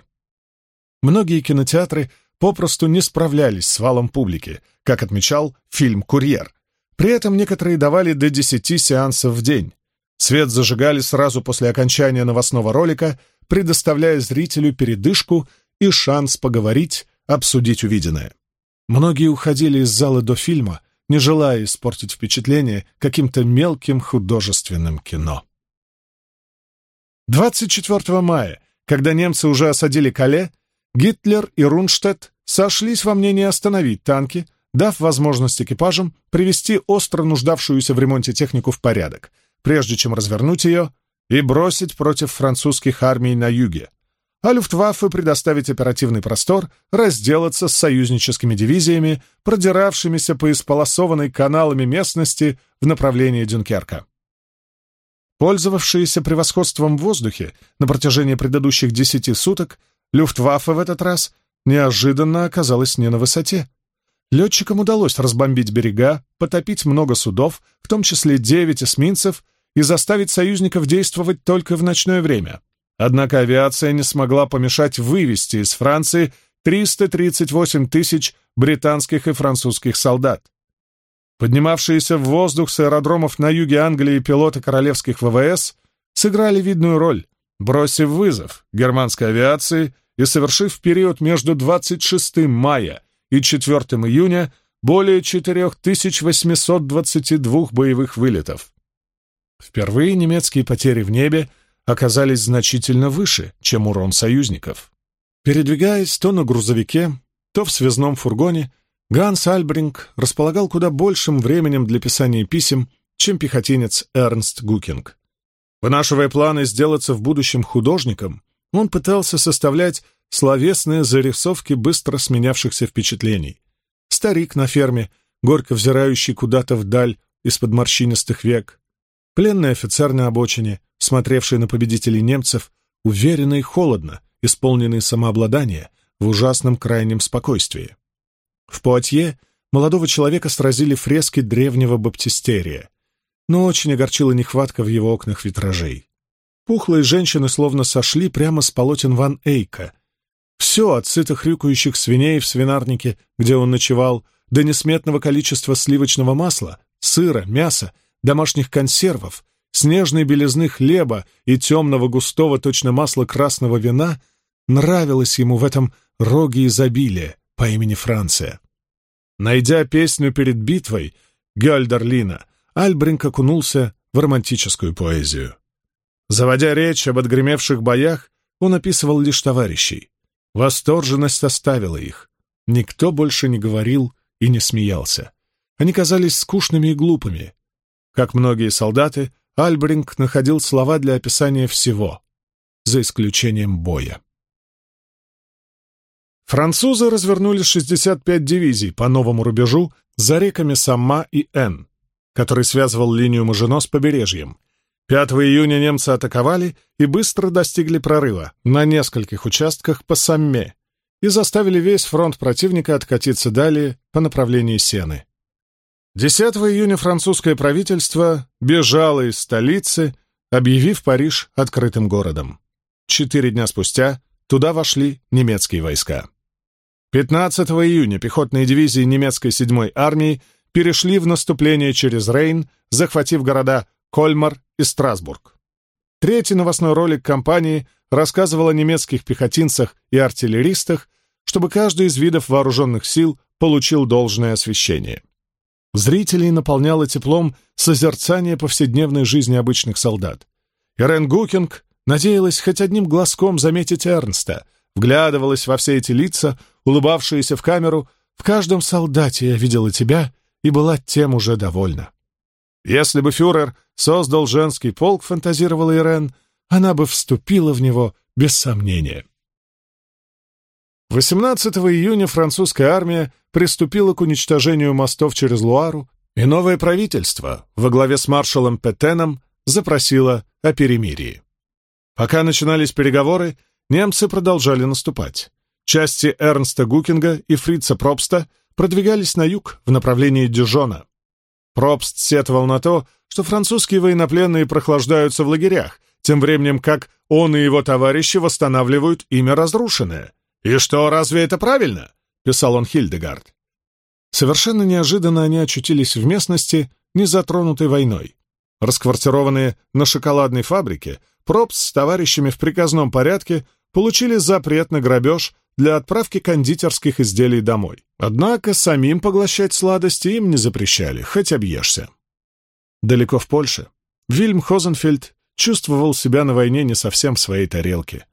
Многие кинотеатры попросту не справлялись с валом публики, как отмечал фильм «Курьер». При этом некоторые давали до 10 сеансов в день. Свет зажигали сразу после окончания новостного ролика, предоставляя зрителю передышку и шанс поговорить, обсудить увиденное. Многие уходили из зала до фильма, не желая испортить впечатление каким-то мелким художественным кино. 24 мая, когда немцы уже осадили Кале, Гитлер и Рунштедт сошлись во мнении остановить танки, дав возможность экипажам привести остро нуждавшуюся в ремонте технику в порядок, прежде чем развернуть ее и бросить против французских армий на юге, а Люфтваффе предоставить оперативный простор разделаться с союзническими дивизиями, продиравшимися по исполосованной каналами местности в направлении Дюнкерка. Пользовавшиеся превосходством в воздухе на протяжении предыдущих 10 суток, Люфтваффе в этот раз неожиданно оказалась не на высоте. Летчикам удалось разбомбить берега, потопить много судов, в том числе 9 эсминцев, и заставить союзников действовать только в ночное время. Однако авиация не смогла помешать вывести из Франции 338 тысяч британских и французских солдат. Поднимавшиеся в воздух с аэродромов на юге Англии пилоты королевских ВВС сыграли видную роль, бросив вызов германской авиации и совершив в период между 26 мая и 4 июня более 4822 боевых вылетов. Впервые немецкие потери в небе оказались значительно выше, чем урон союзников. Передвигаясь то на грузовике, то в связном фургоне, Ганс Альбринг располагал куда большим временем для писания писем, чем пехотинец Эрнст Гукинг. Вынашивая планы сделаться в будущем художником, он пытался составлять словесные зарисовки быстро сменявшихся впечатлений. Старик на ферме, горько взирающий куда-то вдаль из-под морщинистых век, пленный офицер на обочине, смотревший на победителей немцев, уверенно и холодно, исполненный самообладания, в ужасном крайнем спокойствии. В Пуатье молодого человека сразили фрески древнего баптистерия, но очень огорчила нехватка в его окнах витражей. Пухлые женщины словно сошли прямо с полотен Ван Эйка. Все от сыто хрюкающих свиней в свинарнике, где он ночевал, до несметного количества сливочного масла, сыра, мяса, домашних консервов, снежной белизны хлеба и темного густого точно масла красного вина нравилось ему в этом роге изобилия по имени Франция. Найдя песню перед битвой Гёльдерлина, Альбринг окунулся в романтическую поэзию. Заводя речь об отгремевших боях, он описывал лишь товарищей. Восторженность оставила их. Никто больше не говорил и не смеялся. Они казались скучными и глупыми. Как многие солдаты, Альбринг находил слова для описания всего, за исключением боя. Французы развернули 65 дивизий по новому рубежу за реками Самма и Эн, который связывал линию Мажино с побережьем. 5 июня немцы атаковали и быстро достигли прорыва на нескольких участках по Самме и заставили весь фронт противника откатиться далее по направлению Сены. 10 июня французское правительство бежало из столицы, объявив Париж открытым городом. 4 дня спустя туда вошли немецкие войска. 15 июня пехотные дивизии немецкой 7-й армии перешли в наступление через Рейн, захватив города Кольмар и Страсбург. Третий новостной ролик кампании рассказывал о немецких пехотинцах и артиллеристах, чтобы каждый из видов вооруженных сил получил должное освещение. Зрителей наполняло теплом созерцание повседневной жизни обычных солдат. Ирен Гукинг надеялась хоть одним глазком заметить Эрнста, вглядывалась во все эти лица, улыбавшиеся в камеру. «В каждом солдате я видела тебя и была тем уже довольна». Если бы фюрер создал женский полк, фантазировала Ирен, она бы вступила в него без сомнения. 18 июня французская армия приступила к уничтожению мостов через Луару, и новое правительство во главе с маршалом Петеном запросило о перемирии. Пока начинались переговоры, немцы продолжали наступать. Части Эрнста Гукинга и Фрица Пробста продвигались на юг в направлении Дижона. Пробст сетовал на то, что французские военнопленные прохлаждаются в лагерях, тем временем как он и его товарищи восстанавливают ими разрушенное. «И что, разве это правильно?» — писал он Хильдегард. Совершенно неожиданно они очутились в местности, не затронутой войной. Расквартированные на шоколадной фабрике, Пробст с товарищами в приказном порядке получили запрет на грабеж для отправки кондитерских изделий домой. Однако самим поглощать сладости им не запрещали, хоть объешься. Далеко в Польше Вильм Хозенфельд чувствовал себя на войне не совсем в своей тарелке.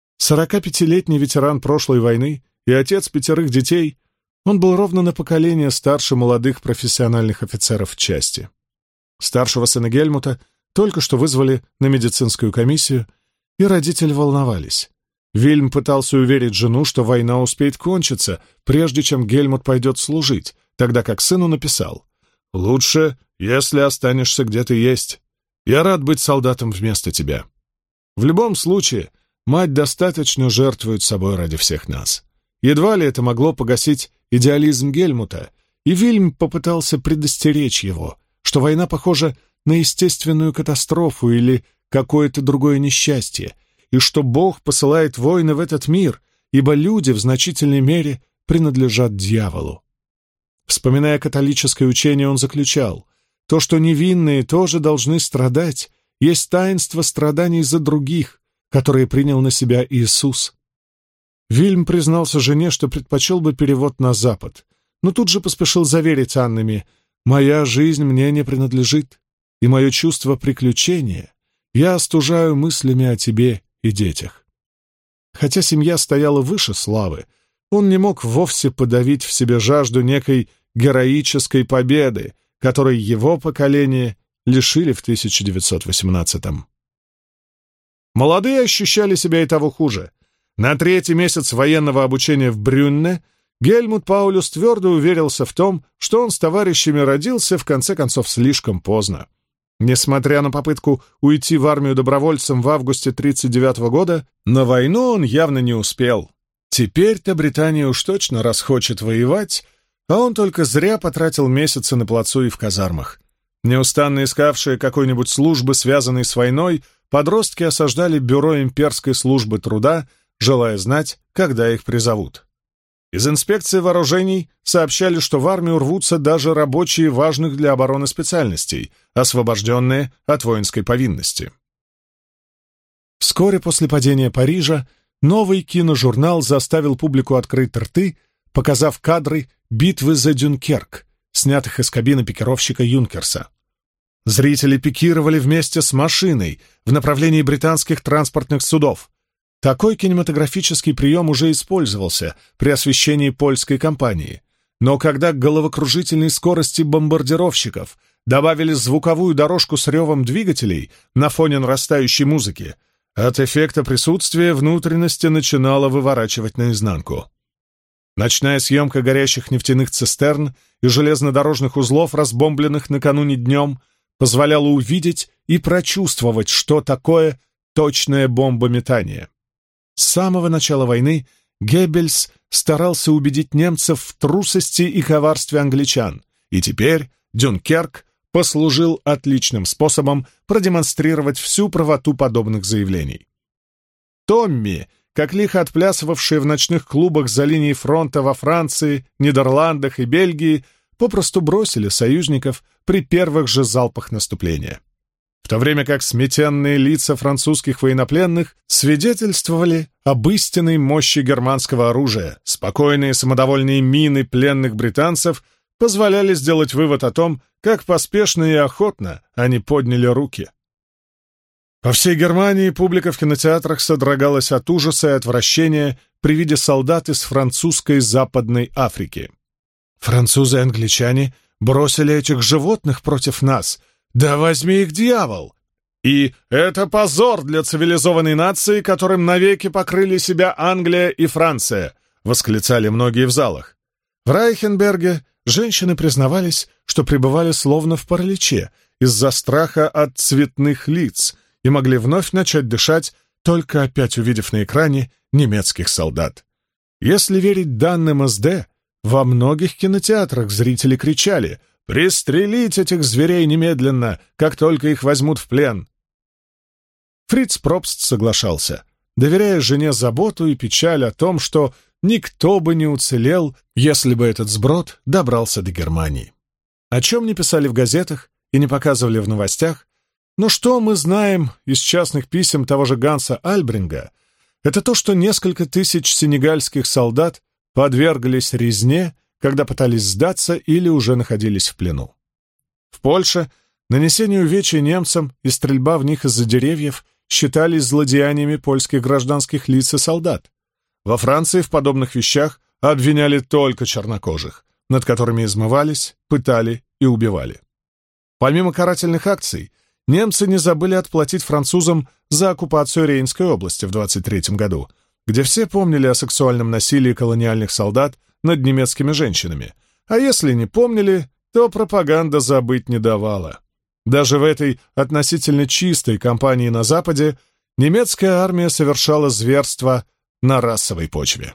45-летний ветеран прошлой войны и отец 5 детей, он был ровно на поколение старше молодых профессиональных офицеров в части. Старшего сына Гельмута только что вызвали на медицинскую комиссию, и родители волновались. Вильм пытался уверить жену, что война успеет кончиться, прежде чем Гельмут пойдет служить, тогда как сыну написал: «Лучше, если останешься где ты есть. Я рад быть солдатом вместо тебя». В любом случае, мать достаточно жертвует собой ради всех нас. Едва ли это могло погасить идеализм Гельмута, и Вильм попытался предостеречь его, что война похожа на естественную катастрофу или какое-то другое несчастье, и что Бог посылает войны в этот мир, ибо люди в значительной мере принадлежат дьяволу. Вспоминая католическое учение, он заключал: то, что невинные тоже должны страдать, есть таинство страданий за других, которые принял на себя Иисус. Вильм признался жене, что предпочел бы перевод на Запад, но тут же поспешил заверить Аннами: «Моя жизнь мне не принадлежит, и мое чувство приключения я остужаю мыслями о тебе и детях». Хотя семья стояла выше славы, он не мог вовсе подавить в себе жажду некой героической победы, которой его поколение лишили в 1918-м. Молодые ощущали себя и того хуже. На 3-й месяц военного обучения в Брюнне Гельмут Паулюс твердо уверился в том, что он с товарищами родился, в конце концов, слишком поздно. Несмотря на попытку уйти в армию добровольцем в августе 1939 года, на войну он явно не успел. Теперь-то Британия уж точно расхочет воевать, а он только зря потратил месяцы на плацу и в казармах. Неустанно искавшие какой-нибудь службы, связанной с войной, подростки осаждали бюро имперской службы труда, желая знать, когда их призовут. Из инспекции вооружений сообщали, что в армию рвутся даже рабочие важных для обороны специальностей, освобожденные от воинской повинности. Вскоре после падения Парижа новый киножурнал заставил публику открыть рты, показав кадры битвы за Дюнкерк, снятых из кабины пикировщика Юнкерса. Зрители пикировали вместе с машиной в направлении британских транспортных судов. Такой кинематографический прием уже использовался при освещении польской кампании. Но когда к головокружительной скорости бомбардировщиков добавили звуковую дорожку с ревом двигателей на фоне нарастающей музыки, от эффекта присутствия внутренности начинало выворачивать наизнанку. Ночная съемка горящих нефтяных цистерн и железнодорожных узлов, разбомбленных накануне днем, позволяла увидеть и прочувствовать, что такое точное бомбометание. С самого начала войны Геббельс старался убедить немцев в трусости и коварстве англичан, и теперь Дюнкерк послужил отличным способом продемонстрировать всю правоту подобных заявлений. Томми, как лихо отплясывавшие в ночных клубах за линией фронта во Франции, Нидерландах и Бельгии, попросту бросили союзников при первых же залпах наступления. В то время как сметенные лица французских военнопленных свидетельствовали об истинной мощи германского оружия, спокойные самодовольные мины пленных британцев позволяли сделать вывод о том, как поспешно и охотно они подняли руки. По всей Германии публика в кинотеатрах содрогалась от ужаса и отвращения при виде солдат из французской Западной Африки. «Французы и англичане бросили этих животных против нас. Да возьми их, дьявол!» И «это позор для цивилизованной нации, которым навеки покрыли себя Англия и Франция», — восклицали многие в залах. В Райхенберге женщины признавались, что пребывали словно в параличе из-за страха от цветных лиц и могли вновь начать дышать, только опять увидев на экране немецких солдат. Если верить данным СД, во многих кинотеатрах зрители кричали «Пристрелить этих зверей немедленно, как только их возьмут в плен!» Фриц Пробст соглашался, доверяя жене заботу и печаль о том, что никто бы не уцелел, если бы этот сброд добрался до Германии. О чем не писали в газетах и не показывали в новостях, но что мы знаем из частных писем того же Ганса Альбринга, это то, что несколько тысяч сенегальских солдат подверглись резне, когда пытались сдаться или уже находились в плену. В Польше нанесение увечий немцам и стрельба в них из-за деревьев считались злодеяниями польских гражданских лиц и солдат. Во Франции в подобных вещах обвиняли только чернокожих, над которыми измывались, пытали и убивали. Помимо карательных акций, немцы не забыли отплатить французам за оккупацию Рейнской области в 1923 году, где все помнили о сексуальном насилии колониальных солдат над немецкими женщинами, а если не помнили, то пропаганда забыть не давала. Даже в этой относительно чистой кампании на Западе немецкая армия совершала зверства на расовой почве.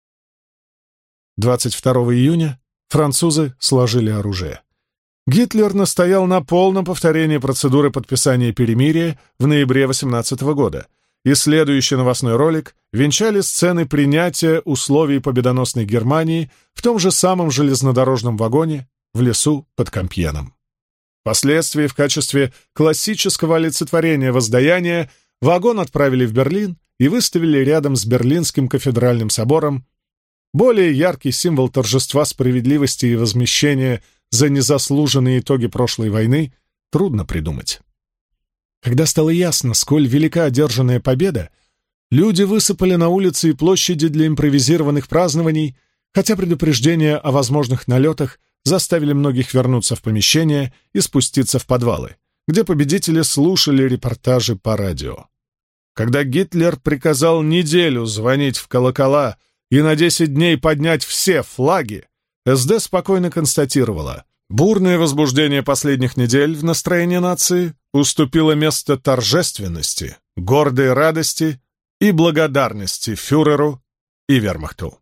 22 июня французы сложили оружие. Гитлер настоял на полном повторении процедуры подписания перемирия в ноябре 18 года, и следующий новостной ролик венчали сцены принятия условий победоносной Германии в том же самом железнодорожном вагоне в лесу под Компьеном. Впоследствии в качестве классического олицетворения воздаяния вагон отправили в Берлин и выставили рядом с Берлинским кафедральным собором. Более яркий символ торжества справедливости и возмещения за незаслуженные итоги прошлой войны трудно придумать. Когда стало ясно, сколь велика одержанная победа, люди высыпали на улицы и площади для импровизированных празднований, хотя предупреждения о возможных налетах заставили многих вернуться в помещения и спуститься в подвалы, где победители слушали репортажи по радио. Когда Гитлер приказал неделю звонить в колокола и на 10 дней поднять все флаги, СД спокойно констатировала: бурное возбуждение последних недель в настроении нации уступило место торжественности, гордой радости и благодарности фюреру и вермахту.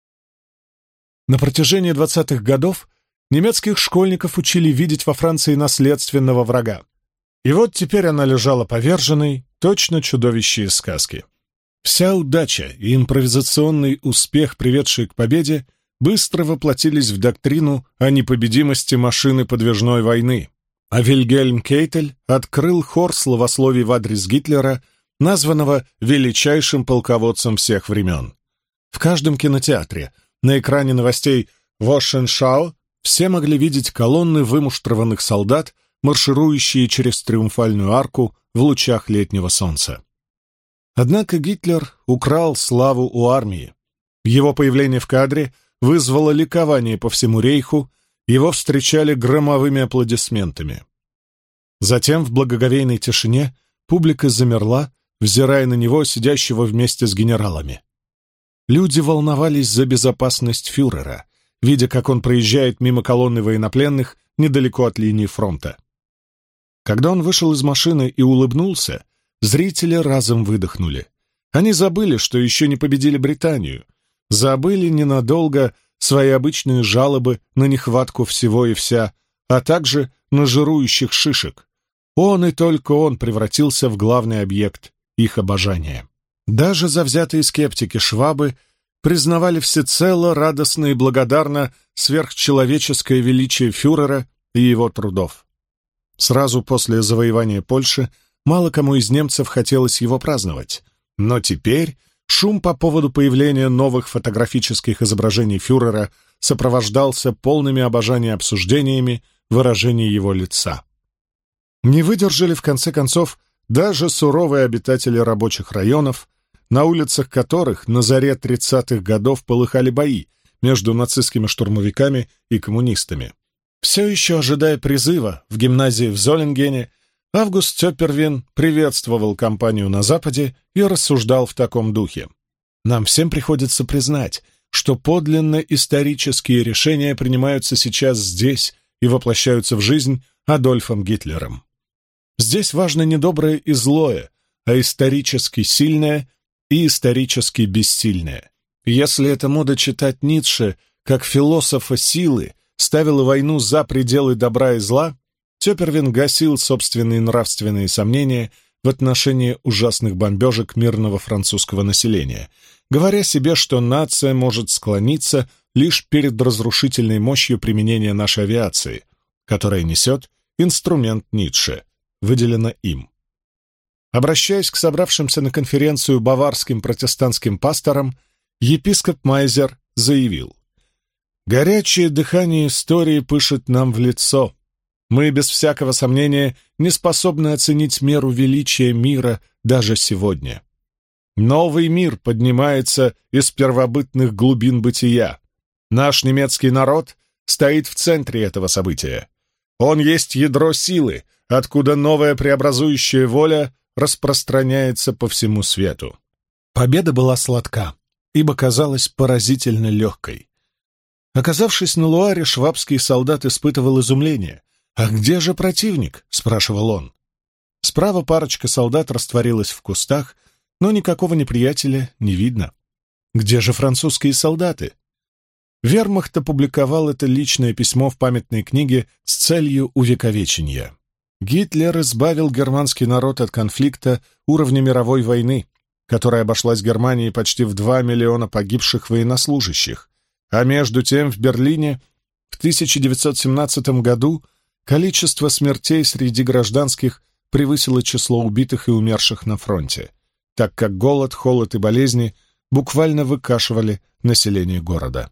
На протяжении 20-х годов немецких школьников учили видеть во Франции наследственного врага. И вот теперь она лежала поверженной, точно чудовище из сказки. Вся удача и импровизационный успех, приведшие к победе, быстро воплотились в доктрину о непобедимости машины подвижной войны, а Вильгельм Кейтель открыл хор словословий в адрес Гитлера, названного величайшим полководцем всех времен. В каждом кинотеатре на экране новостей «Вошеншау» все могли видеть колонны вымуштрованных солдат, марширующие через Триумфальную арку в лучах летнего солнца. Однако Гитлер украл славу у армии. Его появление в кадре вызвало ликование по всему рейху, его встречали громовыми аплодисментами. Затем в благоговейной тишине публика замерла, взирая на него, сидящего вместе с генералами. Люди волновались за безопасность фюрера, видя, как он проезжает мимо колонны военнопленных недалеко от линии фронта. Когда он вышел из машины и улыбнулся, зрители разом выдохнули. Они забыли, что еще не победили Британию, забыли ненадолго свои обычные жалобы на нехватку всего и вся, а также на жирующих шишек. Он и только он превратился в главный объект их обожания. Даже завзятые скептики-швабы признавали всецело, радостно и благодарно сверхчеловеческое величие фюрера и его трудов. Сразу после завоевания Польши мало кому из немцев хотелось его праздновать, но теперь шум по поводу появления новых фотографических изображений фюрера сопровождался полными обожания обсуждениями выражений его лица. Не выдержали, в конце концов, даже суровые обитатели рабочих районов, на улицах которых на заре 30-х годов полыхали бои между нацистскими штурмовиками и коммунистами. Все еще ожидая призыва в гимназии в Золингене, Август Цёпервин приветствовал кампанию на Западе и рассуждал в таком духе. «Нам всем приходится признать, что подлинно исторические решения принимаются сейчас здесь и воплощаются в жизнь Адольфом Гитлером. Здесь важно не доброе и злое, а исторически сильное и исторически бессильное. Если эта мода читать Ницше как философа силы ставила войну за пределы добра и зла, Цёпервин гасил собственные нравственные сомнения в отношении ужасных бомбежек мирного французского населения, говоря себе, что нация может склониться лишь перед разрушительной мощью применения нашей авиации, которая несет инструмент Ницше, выделено им. Обращаясь к собравшимся на конференцию баварским протестантским пасторам, епископ Майзер заявил: «Горячее дыхание истории пышет нам в лицо. Мы, без всякого сомнения, не способны оценить меру величия мира даже сегодня. Новый мир поднимается из первобытных глубин бытия. Наш немецкий народ стоит в центре этого события. Он есть ядро силы, откуда новая преобразующая воля распространяется по всему свету». Победа была сладка, ибо казалась поразительно легкой. Оказавшись на Луаре, швабский солдат испытывал изумление. «А где же противник?» — спрашивал он. Справа парочка солдат растворилась в кустах, но никакого неприятеля не видно. Где же французские солдаты? Вермахт опубликовал это личное письмо в памятной книге с целью увековечения. Гитлер избавил германский народ от конфликта уровня мировой войны, которая обошлась Германии почти в 2 миллиона погибших военнослужащих, а между тем в Берлине в 1917 году количество смертей среди гражданских превысило число убитых и умерших на фронте, так как голод, холод и болезни буквально выкашивали население города.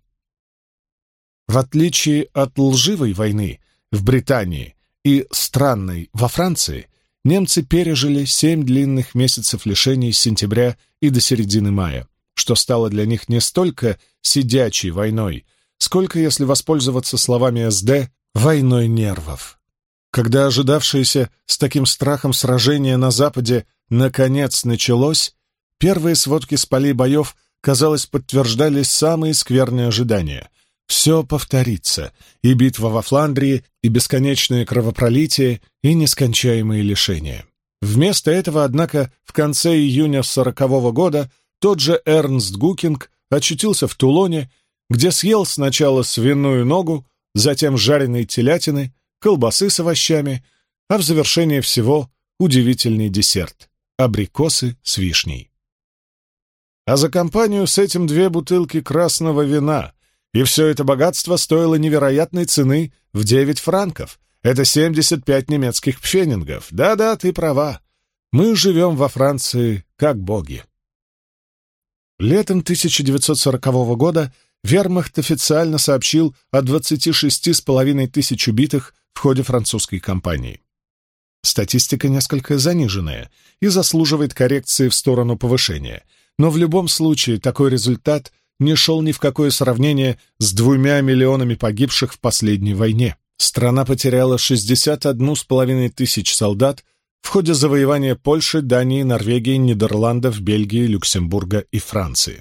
В отличие от лживой войны в Британии и странной во Франции, немцы пережили 7 длинных месяцев лишений с сентября и до середины мая, что стало для них не столько сидячей войной, сколько, если воспользоваться словами СД, войной нервов. Когда ожидавшееся с таким страхом сражение на Западе наконец началось, первые сводки с полей боев, казалось, подтверждали самые скверные ожидания. Все повторится, и битва во Фландрии, и бесконечное кровопролитие, и нескончаемые лишения. Вместо этого, однако, в конце июня 40-го года тот же Эрнст Гукинг очутился в Тулоне, где съел сначала свиную ногу, затем жареной телятины, колбасы с овощами, а в завершение всего удивительный десерт — абрикосы с вишней. А за компанию с этим 2 бутылки красного вина, и все это богатство стоило невероятной цены в 9 франков. Это 75 немецких пфенингов. Да-да, ты права. Мы живем во Франции как боги. Летом 1940 года Вермахт официально сообщил о 26,5 тысяч убитых в ходе французской кампании. Статистика несколько заниженная и заслуживает коррекции в сторону повышения, но в любом случае такой результат не шел ни в какое сравнение с 2 миллионами погибших в последней войне. Страна потеряла 61,5 тысяч солдат в ходе завоевания Польши, Дании, Норвегии, Нидерландов, Бельгии, Люксембурга и Франции.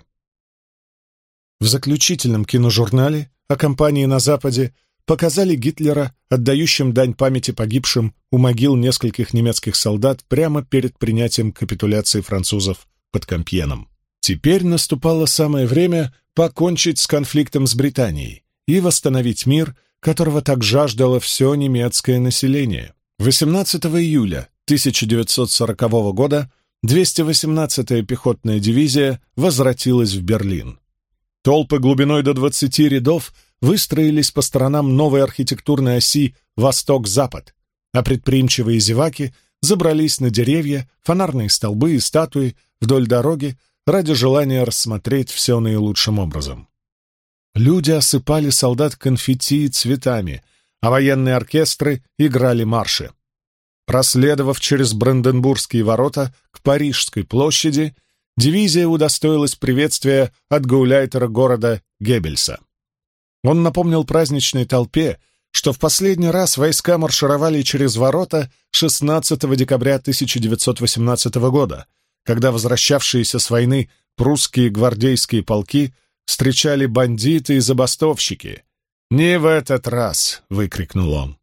В заключительном киножурнале о кампании на Западе показали Гитлера, отдающим дань памяти погибшим у могил нескольких немецких солдат прямо перед принятием капитуляции французов под Компьеном. Теперь наступало самое время покончить с конфликтом с Британией и восстановить мир, которого так жаждало все немецкое население. 18 июля 1940 года 218-я пехотная дивизия возвратилась в Берлин. Толпы глубиной до 20 рядов выстроились по сторонам новой архитектурной оси «Восток-Запад», а предприимчивые зеваки забрались на деревья, фонарные столбы и статуи вдоль дороги ради желания рассмотреть все наилучшим образом. Люди осыпали солдат конфетти и цветами, а военные оркестры играли марши. Проследовав через Бранденбургские ворота к Парижской площади, дивизия удостоилась приветствия от гауляйтера города Геббельса. Он напомнил праздничной толпе, что в последний раз войска маршировали через ворота 16 декабря 1918 года, когда возвращавшиеся с войны прусские гвардейские полки встречали бандиты и забастовщики. «Не в этот раз!» — выкрикнул он.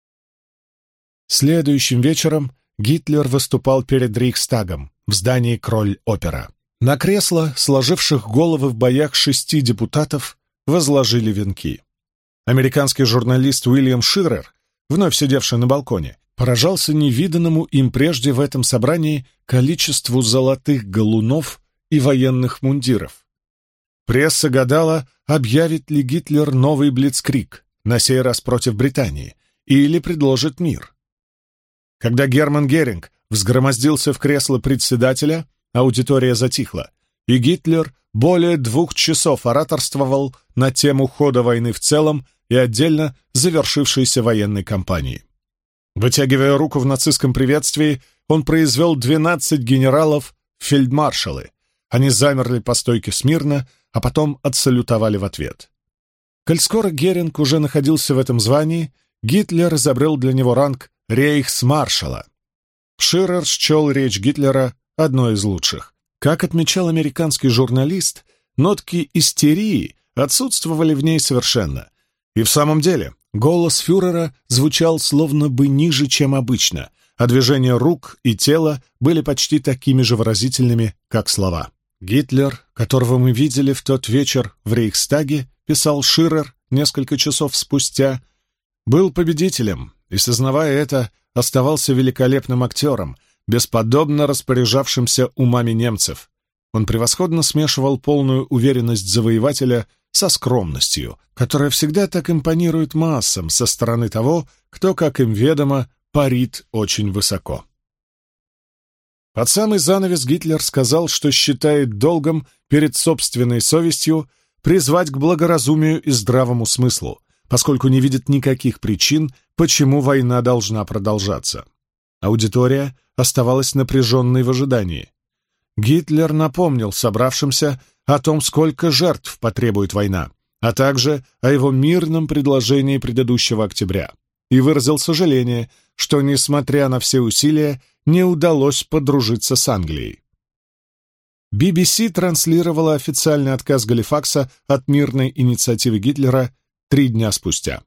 Следующим вечером Гитлер выступал перед Рейхстагом в здании Кроль-Опера. На кресло, сложивших головы в боях 6 депутатов, возложили венки. Американский журналист Уильям Ширер, вновь сидевший на балконе, поражался невиданному им прежде в этом собрании количеству золотых галунов и военных мундиров. Пресса гадала, объявит ли Гитлер новый блицкриг, на сей раз против Британии, или предложит мир. Когда Герман Геринг взгромоздился в кресло председателя, аудитория затихла, и Гитлер более 2 часов ораторствовал на тему хода войны в целом и отдельно завершившейся военной кампании. Вытягивая руку в нацистском приветствии, он произвел 12 генералов в фельдмаршалы. Они замерли по стойке смирно, а потом отсалютовали в ответ. Коль скоро Геринг уже находился в этом звании, Гитлер изобрел для него ранг рейхсмаршала. Ширер счел речь Гитлера одной из лучших. Как отмечал американский журналист, нотки истерии отсутствовали в ней совершенно. И в самом деле, голос фюрера звучал словно бы ниже, чем обычно, а движения рук и тела были почти такими же выразительными, как слова. Гитлер, которого мы видели в тот вечер в Рейхстаге, писал Ширер несколько часов спустя, был победителем и, сознавая это, оставался великолепным актером, бесподобно распоряжавшимся умами немцев. Он превосходно смешивал полную уверенность завоевателя со скромностью, которая всегда так импонирует массам со стороны того, кто, как им ведомо, парит очень высоко. Под самый занавес Гитлер сказал, что считает долгом перед собственной совестью призвать к благоразумию и здравому смыслу, поскольку не видит никаких причин, почему война должна продолжаться. Аудитория оставалась напряженной в ожидании. Гитлер напомнил собравшимся о том, сколько жертв потребует война, а также о его мирном предложении предыдущего октября, и выразил сожаление, что, несмотря на все усилия, не удалось подружиться с Англией. BBC транслировала официальный отказ Галифакса от мирной инициативы Гитлера 3 дня спустя.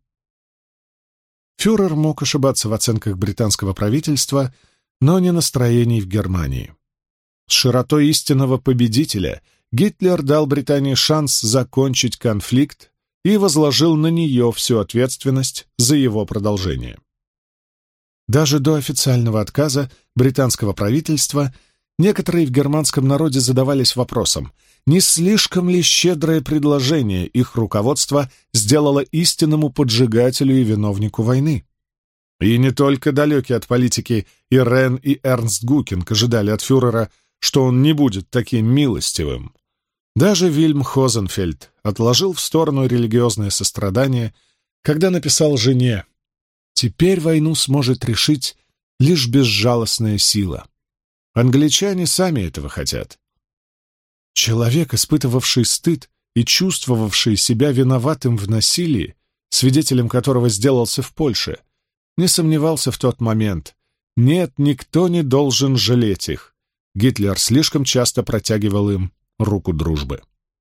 Фюрер мог ошибаться в оценках британского правительства, но не настроений в Германии. С широтой истинного победителя Гитлер дал Британии шанс закончить конфликт и возложил на нее всю ответственность за его продолжение. Даже до официального отказа британского правительства некоторые в германском народе задавались вопросом, не слишком ли щедрое предложение их руководства сделало истинному поджигателю и виновнику войны. И не только далекие от политики Ирен и Эрнст Гукинг ожидали от фюрера, что он не будет таким милостивым. Даже Вильм Хозенфельд отложил в сторону религиозное сострадание, когда написал жене: «Теперь войну сможет решить лишь безжалостная сила. Англичане сами этого хотят». Человек, испытывавший стыд и чувствовавший себя виноватым в насилии, свидетелем которого сделался в Польше, не сомневался в тот момент. Нет, никто не должен жалеть их. Гитлер слишком часто протягивал им руку дружбы.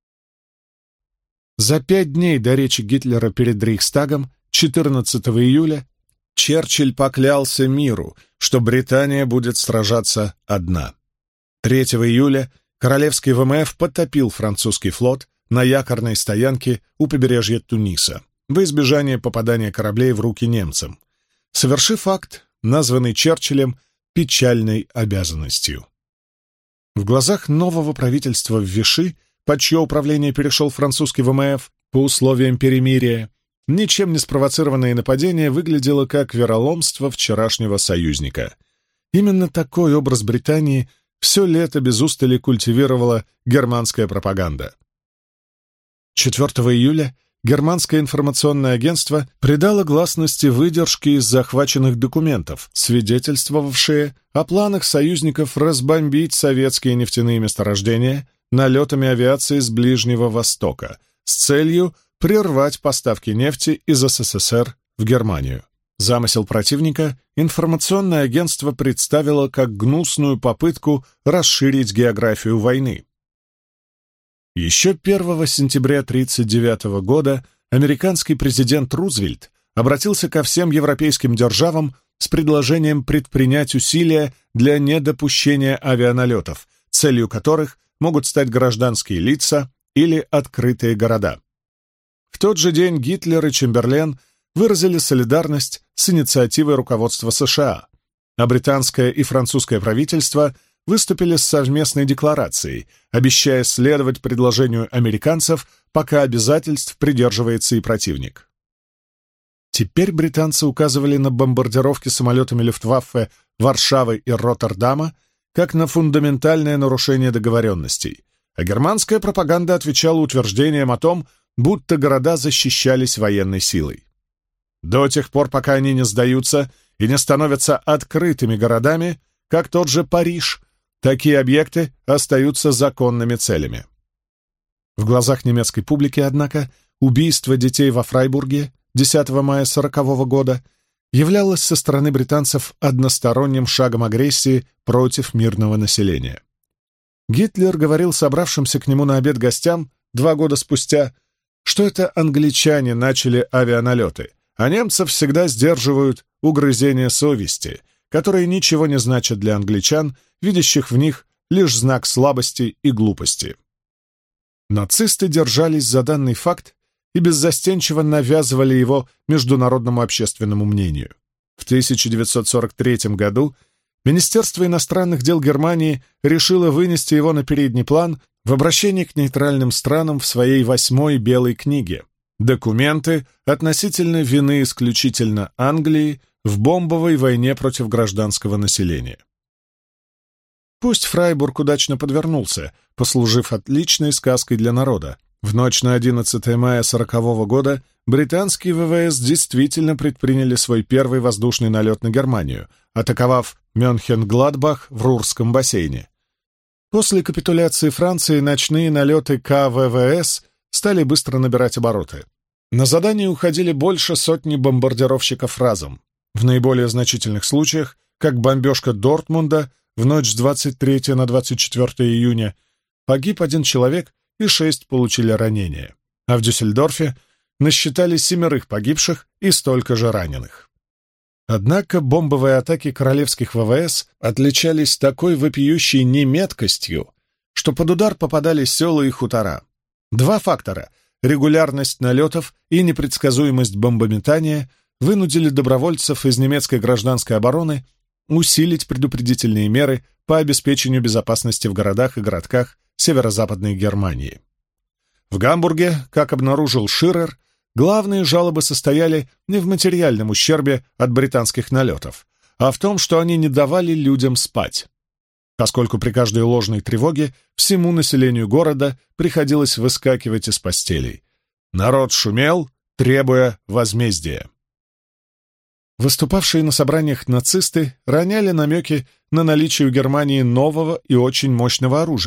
За 5 дней до речи Гитлера перед Рейхстагом, 14 июля, Черчилль поклялся миру, что Британия будет сражаться одна. 3 июля Королевский ВМФ подтопил французский флот на якорной стоянке у побережья Туниса во избежание попадания кораблей в руки немцам, совершив акт, названный Черчиллем печальной обязанностью. В глазах нового правительства в Виши, под чье управление перешел французский ВМФ по условиям перемирия, ничем не спровоцированное нападение выглядело как вероломство вчерашнего союзника. Именно такой образ Британии все лето без устали культивировала германская пропаганда. 4 июля германское информационное агентство придало гласности выдержки из захваченных документов, свидетельствовавшие о планах союзников разбомбить советские нефтяные месторождения налетами авиации с Ближнего Востока с целью прервать поставки нефти из СССР в Германию. Замысел противника информационное агентство представило как гнусную попытку расширить географию войны. Еще 1 сентября 1939 года американский президент Рузвельт обратился ко всем европейским державам с предложением предпринять усилия для недопущения авианалетов, целью которых могут стать гражданские лица или открытые города. В тот же день Гитлер и Чемберлен выразили солидарность с инициативой руководства США, а британское и французское правительство выступили с совместной декларацией, обещая следовать предложению американцев, пока обязательств придерживается и противник. Теперь британцы указывали на бомбардировки самолетами Люфтваффе Варшавы и Роттердама как на фундаментальное нарушение договоренностей, а германская пропаганда отвечала утверждением о том, будто города защищались военной силой. До тех пор, пока они не сдаются и не становятся открытыми городами, как тот же Париж, такие объекты остаются законными целями. В глазах немецкой публики, однако, убийство детей во Фрайбурге 10 мая 1940 года являлось со стороны британцев односторонним шагом агрессии против мирного населения. Гитлер говорил собравшимся к нему на обед гостям 2 года спустя, что это англичане начали авианалеты, а немцев всегда сдерживают угрызения совести, которые ничего не значат для англичан, видящих в них лишь знак слабости и глупости. Нацисты держались за данный факт и беззастенчиво навязывали его международному общественному мнению. В 1943 году Министерство иностранных дел Германии решило вынести его на передний план в обращении к нейтральным странам в своей 8-й белой книге «Документы относительно вины исключительно Англии в бомбовой войне против гражданского населения». Пусть Фрайбург удачно подвернулся, послужив отличной сказкой для народа. В ночь на 11 мая 1940 года британские ВВС действительно предприняли свой первый воздушный налет на Германию, атаковав Мюнхен-Гладбах в Рурском бассейне. После капитуляции Франции ночные налеты КВВС стали быстро набирать обороты. На задание уходили больше сотни бомбардировщиков разом. В наиболее значительных случаях, как бомбежка Дортмунда в ночь с 23 на 24 июня, погиб 1 человек и 6 получили ранения, а в Дюссельдорфе насчитали 7 погибших и столько же раненых. Однако бомбовые атаки королевских ВВС отличались такой вопиющей неметкостью, что под удар попадали села и хутора. 2 фактора — регулярность налетов и непредсказуемость бомбометания — вынудили добровольцев из немецкой гражданской обороны усилить предупредительные меры по обеспечению безопасности в городах и городках северо-западной Германии. В Гамбурге, как обнаружил Ширер, главные жалобы состояли не в материальном ущербе от британских налетов, а в том, что они не давали людям спать, поскольку при каждой ложной тревоге всему населению города приходилось выскакивать из постелей. Народ шумел, требуя возмездия. Выступавшие на собраниях нацисты роняли намеки на наличие у Германии нового и очень мощного оружия,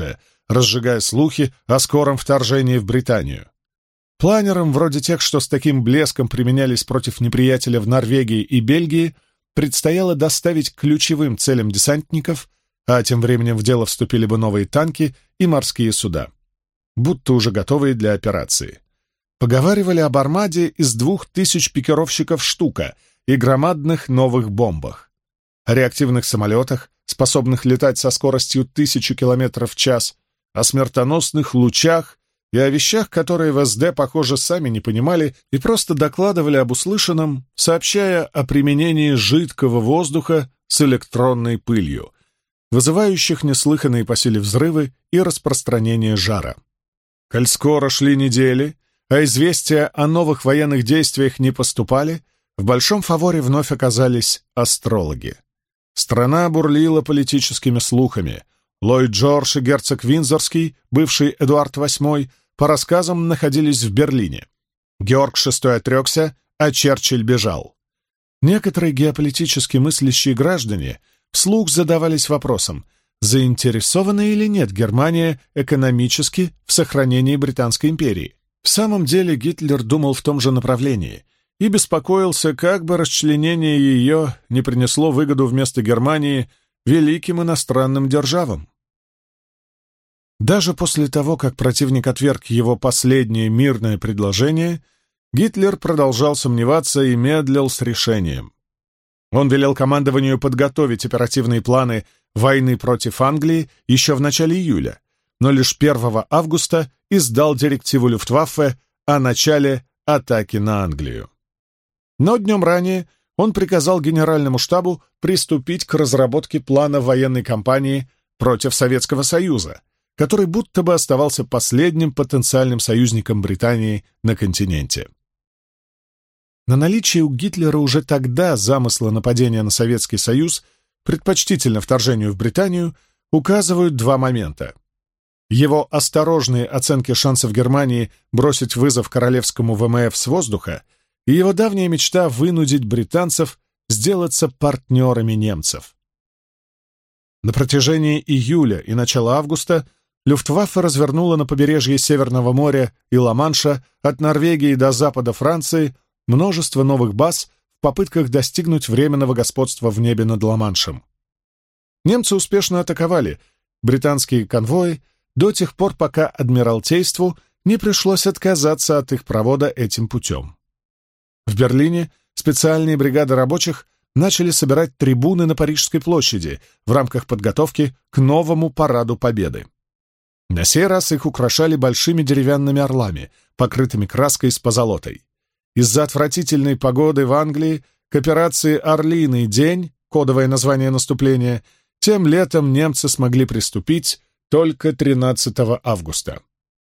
разжигая слухи о скором вторжении в Британию. Планерам, вроде тех, что с таким блеском применялись против неприятеля в Норвегии и Бельгии, предстояло доставить к ключевым целям десантников, а тем временем в дело вступили бы новые танки и морские суда, будто уже готовые для операции. Поговаривали об армаде из 2000 пикировщиков штука и громадных новых бомбах, о реактивных самолетах, способных летать со скоростью 1000 км в час, о смертоносных лучах и о вещах, которые в СД, похоже, сами не понимали и просто докладывали об услышанном, сообщая о применении жидкого воздуха с электронной пылью, вызывающих неслыханные по силе взрывы и распространение жара. Коль скоро шли недели, а известия о новых военных действиях не поступали, в большом фаворе вновь оказались астрологи. Страна бурлила политическими слухами. Ллойд Джордж и герцог Виндзорский, бывший Эдуард VIII, по рассказам находились в Берлине. Георг VI отрекся, а Черчилль бежал. Некоторые геополитически мыслящие граждане вслух задавались вопросом, заинтересована или нет Германия экономически в сохранении Британской империи. В самом деле Гитлер думал в том же направлении и беспокоился, как бы расчленение ее не принесло выгоду вместо Германии великим иностранным державам. Даже после того, как противник отверг его последнее мирное предложение, Гитлер продолжал сомневаться и медлил с решением. Он велел командованию подготовить оперативные планы войны против Англии еще в начале июля, но лишь 1 августа издал директиву Люфтваффе о начале атаки на Англию. Но днем ранее он приказал Генеральному штабу приступить к разработке плана военной кампании против Советского Союза, который будто бы оставался последним потенциальным союзником Британии на континенте. На наличие у Гитлера уже тогда замысла нападения на Советский Союз, предпочтительно вторжению в Британию, указывают два момента. Его осторожные оценки шансов Германии бросить вызов королевскому ВМФ с воздуха и его давняя мечта вынудить британцев сделаться партнерами немцев. На протяжении июля и начала августа Люфтваффе развернула на побережье Северного моря и Ла-Манша от Норвегии до запада Франции множество новых баз в попытках достигнуть временного господства в небе над Ла-Маншем. Немцы успешно атаковали британские конвои до тех пор, пока Адмиралтейству не пришлось отказаться от их провода этим путем. В Берлине специальные бригады рабочих начали собирать трибуны на Парижской площади в рамках подготовки к новому параду Победы. На сей раз их украшали большими деревянными орлами, покрытыми краской с позолотой. Из-за отвратительной погоды в Англии к операции «Орлиный день», кодовое название наступления, тем летом немцы смогли приступить только 13 августа.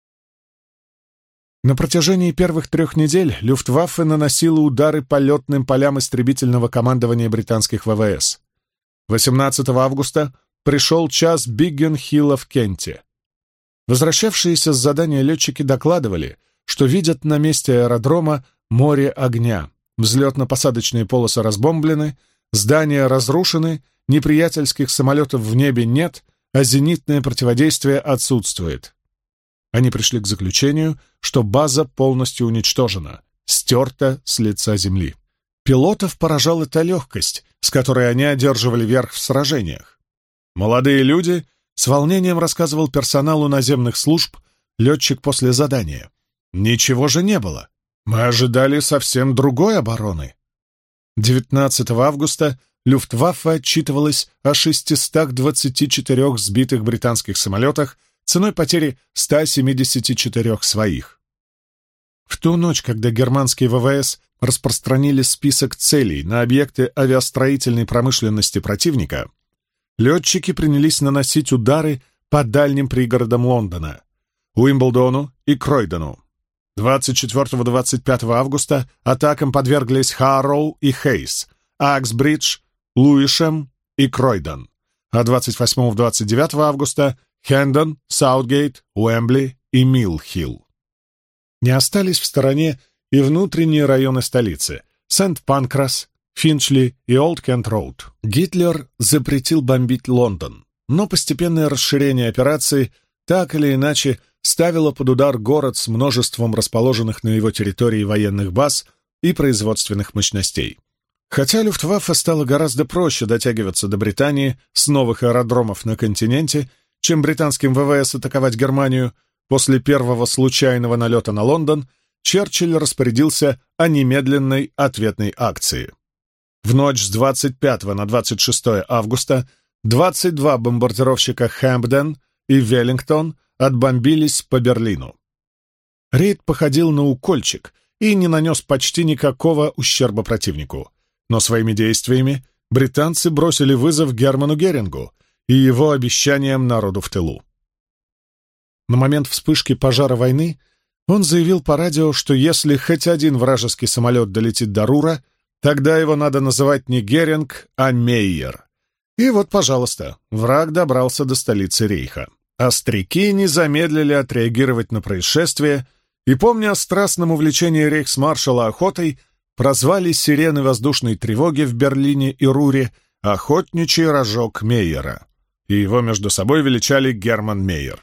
На протяжении первых 3 недель Люфтваффе наносила удары по летным полям истребительного командования британских ВВС. 18 августа пришел час Биггенхилла в Кенте. Возвращавшиеся с задания летчики докладывали, что видят на месте аэродрома море огня, взлетно-посадочные полосы разбомблены, здания разрушены, неприятельских самолетов в небе нет, а зенитное противодействие отсутствует. Они пришли к заключению, что база полностью уничтожена, стерта с лица земли. Пилотов поражала та легкость, с которой они одерживали верх в сражениях. Молодые люди, с волнением рассказывал персоналу наземных служб летчик после задания. Ничего же не было. Мы ожидали совсем другой обороны. 19 августа Люфтваффе отчитывалась о 624 сбитых британских самолетах ценой потери 174 своих. В ту ночь, когда германские ВВС распространили список целей на объекты авиастроительной промышленности противника, летчики принялись наносить удары по дальним пригородам Лондона, Уимблдону и Кройдону. 24-25 августа атакам подверглись Харроу и Хейс, Аксбридж, Луишем и Кройдон, а 28-29 августа Хендон, Саутгейт, Уэмбли и Милл-Хилл. Не остались в стороне и внутренние районы столицы — Сент-Панкрас, Финчли и Олд-Кент-Роуд. Гитлер запретил бомбить Лондон, но постепенное расширение операции так или иначе ставила под удар город с множеством расположенных на его территории военных баз и производственных мощностей. Хотя Люфтваффе стало гораздо проще дотягиваться до Британии с новых аэродромов на континенте, чем британским ВВС атаковать Германию, после первого случайного налета на Лондон Черчилль распорядился о немедленной ответной акции. В ночь с 25 на 26 августа 22 бомбардировщика «Хэмпден» и «Веллингтон» отбомбились по Берлину. Рейд походил на укольчик и не нанес почти никакого ущерба противнику, но своими действиями британцы бросили вызов Герману Герингу и его обещаниям народу в тылу. На момент вспышки пожара войны он заявил по радио, что если хоть один вражеский самолет долетит до Рура, тогда его надо называть не Геринг, а Мейер. И вот, пожалуйста, враг добрался до столицы Рейха. Остряки не замедлили отреагировать на происшествие и, помня о страстном увлечении рейхсмаршала охотой, прозвали сирены воздушной тревоги в Берлине и Руре «Охотничий рожок Мейера», и его между собой величали Герман Мейер.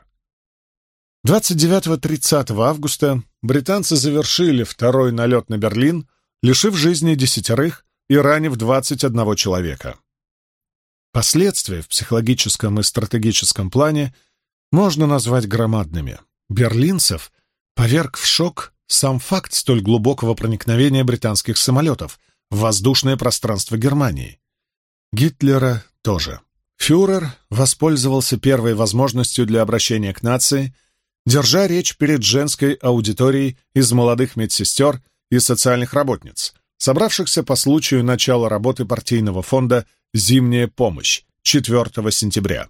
29-30 августа британцы завершили второй налет на Берлин, лишив жизни 10 и ранив 21 человека. Последствия в психологическом и стратегическом плане можно назвать громадными. Берлинцев поверг в шок сам факт столь глубокого проникновения британских самолетов в воздушное пространство Германии. Гитлера тоже. Фюрер воспользовался первой возможностью для обращения к нации, держа речь перед женской аудиторией из молодых медсестер и социальных работниц, собравшихся по случаю начала работы партийного фонда «Зимняя помощь» 4 сентября.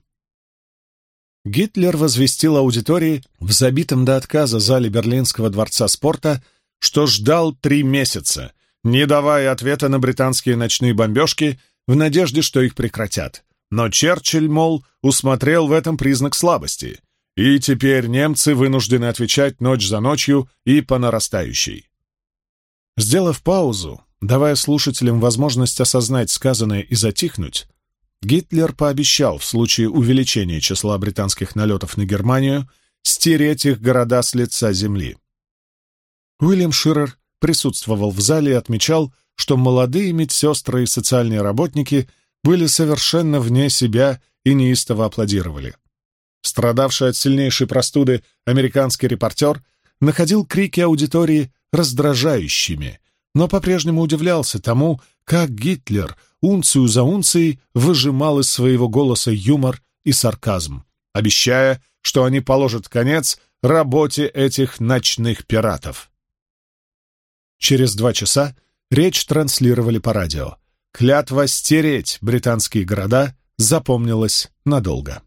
Гитлер возвестил аудитории в забитом до отказа зале Берлинского дворца спорта, что ждал 3 месяца, не давая ответа на британские ночные бомбежки в надежде, что их прекратят. Но Черчилль, мол, усмотрел в этом признак слабости, и теперь немцы вынуждены отвечать ночь за ночью и по нарастающей. Сделав паузу, давая слушателям возможность осознать сказанное и затихнуть, Гитлер пообещал в случае увеличения числа британских налетов на Германию стереть их города с лица земли. Уильям Ширер присутствовал в зале и отмечал, что молодые медсестры и социальные работники были совершенно вне себя и неистово аплодировали. Страдавший от сильнейшей простуды американский репортер находил крики аудитории раздражающими, но по-прежнему удивлялся тому, как Гитлер унцию за унцией выжимал из своего голоса юмор и сарказм, обещая, что они положат конец работе этих ночных пиратов. Через 2 часа речь транслировали по радио. Клятва стереть британские города запомнилась надолго.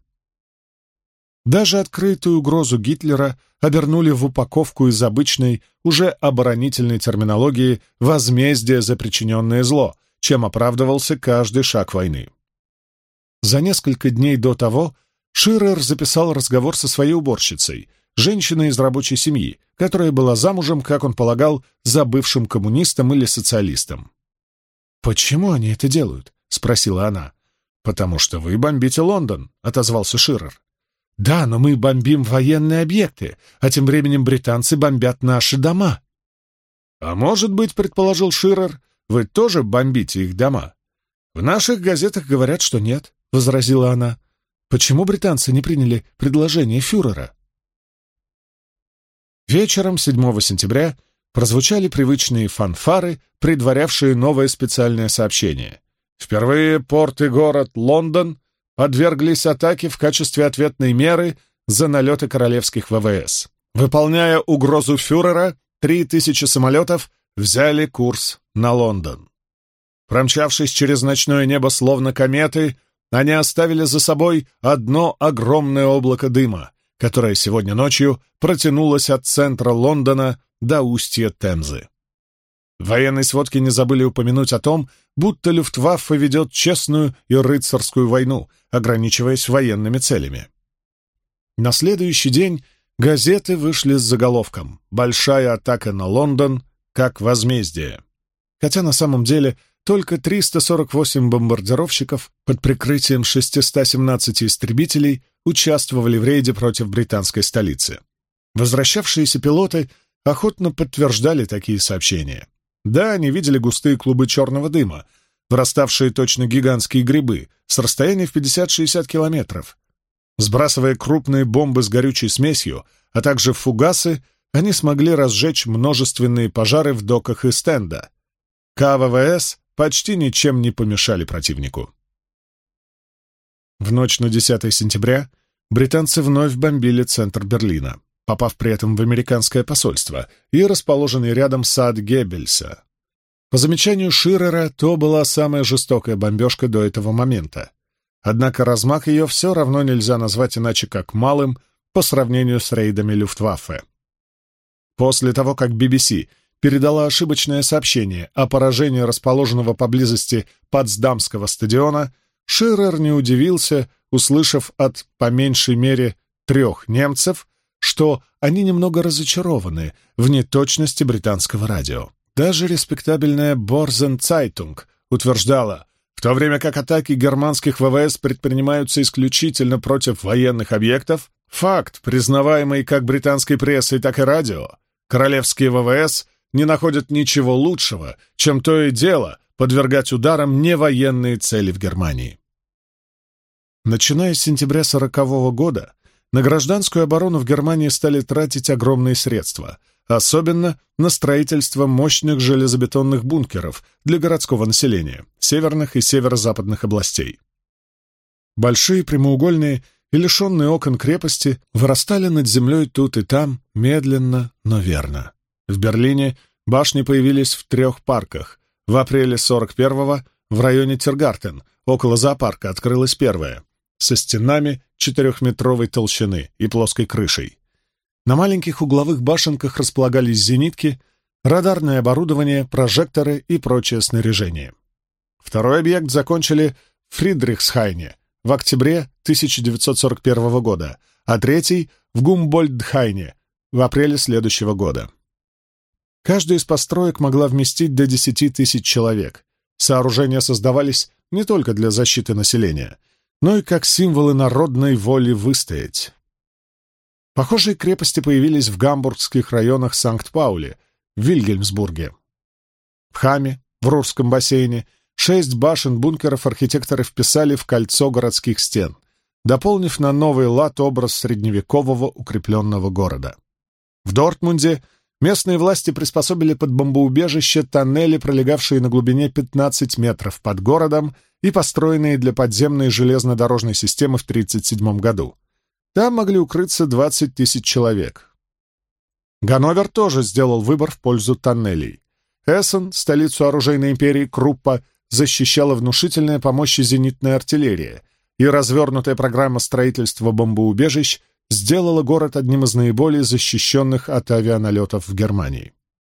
Даже открытую угрозу Гитлера обернули в упаковку из обычной, уже оборонительной терминологии возмездия за причиненное зло, чем оправдывался каждый шаг войны. За несколько дней до того Ширер записал разговор со своей уборщицей, женщиной из рабочей семьи, которая была замужем, как он полагал, за бывшим коммунистом или социалистом. «Почему они это делают?» — спросила она. «Потому что вы бомбите Лондон», — отозвался Ширер. «Да, но мы бомбим военные объекты, а тем временем британцы бомбят наши дома». «А может быть, — предположил Ширер, — вы тоже бомбите их дома?» «В наших газетах говорят, что нет», — возразила она. «Почему британцы не приняли предложение фюрера?» Вечером 7 сентября прозвучали привычные фанфары, предварявшие новое специальное сообщение. Впервые порт и город Лондон подверглись атаке в качестве ответной меры за налеты королевских ВВС. Выполняя угрозу фюрера, 3000 самолетов взяли курс на Лондон. Промчавшись через ночное небо словно кометы, они оставили за собой одно огромное облако дыма, которое сегодня ночью протянулось от центра Лондона до устья Темзы. В военной сводке не забыли упомянуть о том, будто Люфтваффе ведет честную и рыцарскую войну, ограничиваясь военными целями. На следующий день газеты вышли с заголовком «Большая атака на Лондон как возмездие». Хотя на самом деле только 348 бомбардировщиков под прикрытием 617 истребителей участвовали в рейде против британской столицы. Возвращавшиеся пилоты охотно подтверждали такие сообщения. Да, они видели густые клубы черного дыма, выраставшие точно гигантские грибы, с расстояния в 50-60 километров. Сбрасывая крупные бомбы с горючей смесью, а также фугасы, они смогли разжечь множественные пожары в доках и стенда. КВВС почти ничем не помешали противнику. В ночь на 10 сентября британцы вновь бомбили центр Берлина, попав при этом в американское посольство и расположенный рядом сад Геббельса. По замечанию Ширера, то была самая жестокая бомбежка до этого момента. Однако размах ее все равно нельзя назвать иначе как малым по сравнению с рейдами Люфтваффе. После того, как BBC передала ошибочное сообщение о поражении расположенного поблизости Потсдамского стадиона, Ширер не удивился, услышав от, по меньшей мере, 3 немцев, что они немного разочарованы в неточности британского радио. Даже респектабельная Борзен Цайтунг утверждала, в то время как атаки германских ВВС предпринимаются исключительно против военных объектов, факт, признаваемый как британской прессой, так и радио, королевские ВВС не находят ничего лучшего, чем то и дело подвергать ударам невоенные цели в Германии. Начиная с сентября 1940 года, на гражданскую оборону в Германии стали тратить огромные средства, особенно на строительство мощных железобетонных бункеров для городского населения северных и северо-западных областей. Большие прямоугольные и лишенные окон крепости вырастали над землей тут и там, медленно, но верно. В Берлине башни появились в 3 парках. В апреле 41-го в районе Тиргартен, около зоопарка, открылась первая, со стенами 4-метровой толщины и плоской крышей. На маленьких угловых башенках располагались зенитки, радарное оборудование, прожекторы и прочее снаряжение. Второй объект закончили в Фридрихсхайне в октябре 1941 года, а третий — в Гумбольдтхайне в апреле следующего года. Каждая из построек могла вместить до 10 тысяч человек. Сооружения создавались не только для защиты населения, но и как символы народной воли выстоять. Похожие крепости появились в гамбургских районах Санкт-Паули, в Вильгельмсбурге. В Хаме, в Рурском бассейне, 6 башен-бункеров архитекторы вписали в кольцо городских стен, дополнив на новый лад образ средневекового укрепленного города. В Дортмунде местные власти приспособили под бомбоубежище тоннели, пролегавшие на глубине 15 метров под городом и построенные для подземной железнодорожной системы в 1937 году. Там могли укрыться 20 тысяч человек. Ганновер тоже сделал выбор в пользу тоннелей. Эссен, столицу оружейной империи Круппа, защищала внушительная по мощи зенитная артиллерия, и развернутая программа строительства бомбоубежищ сделала город одним из наиболее защищенных от авианалетов в Германии.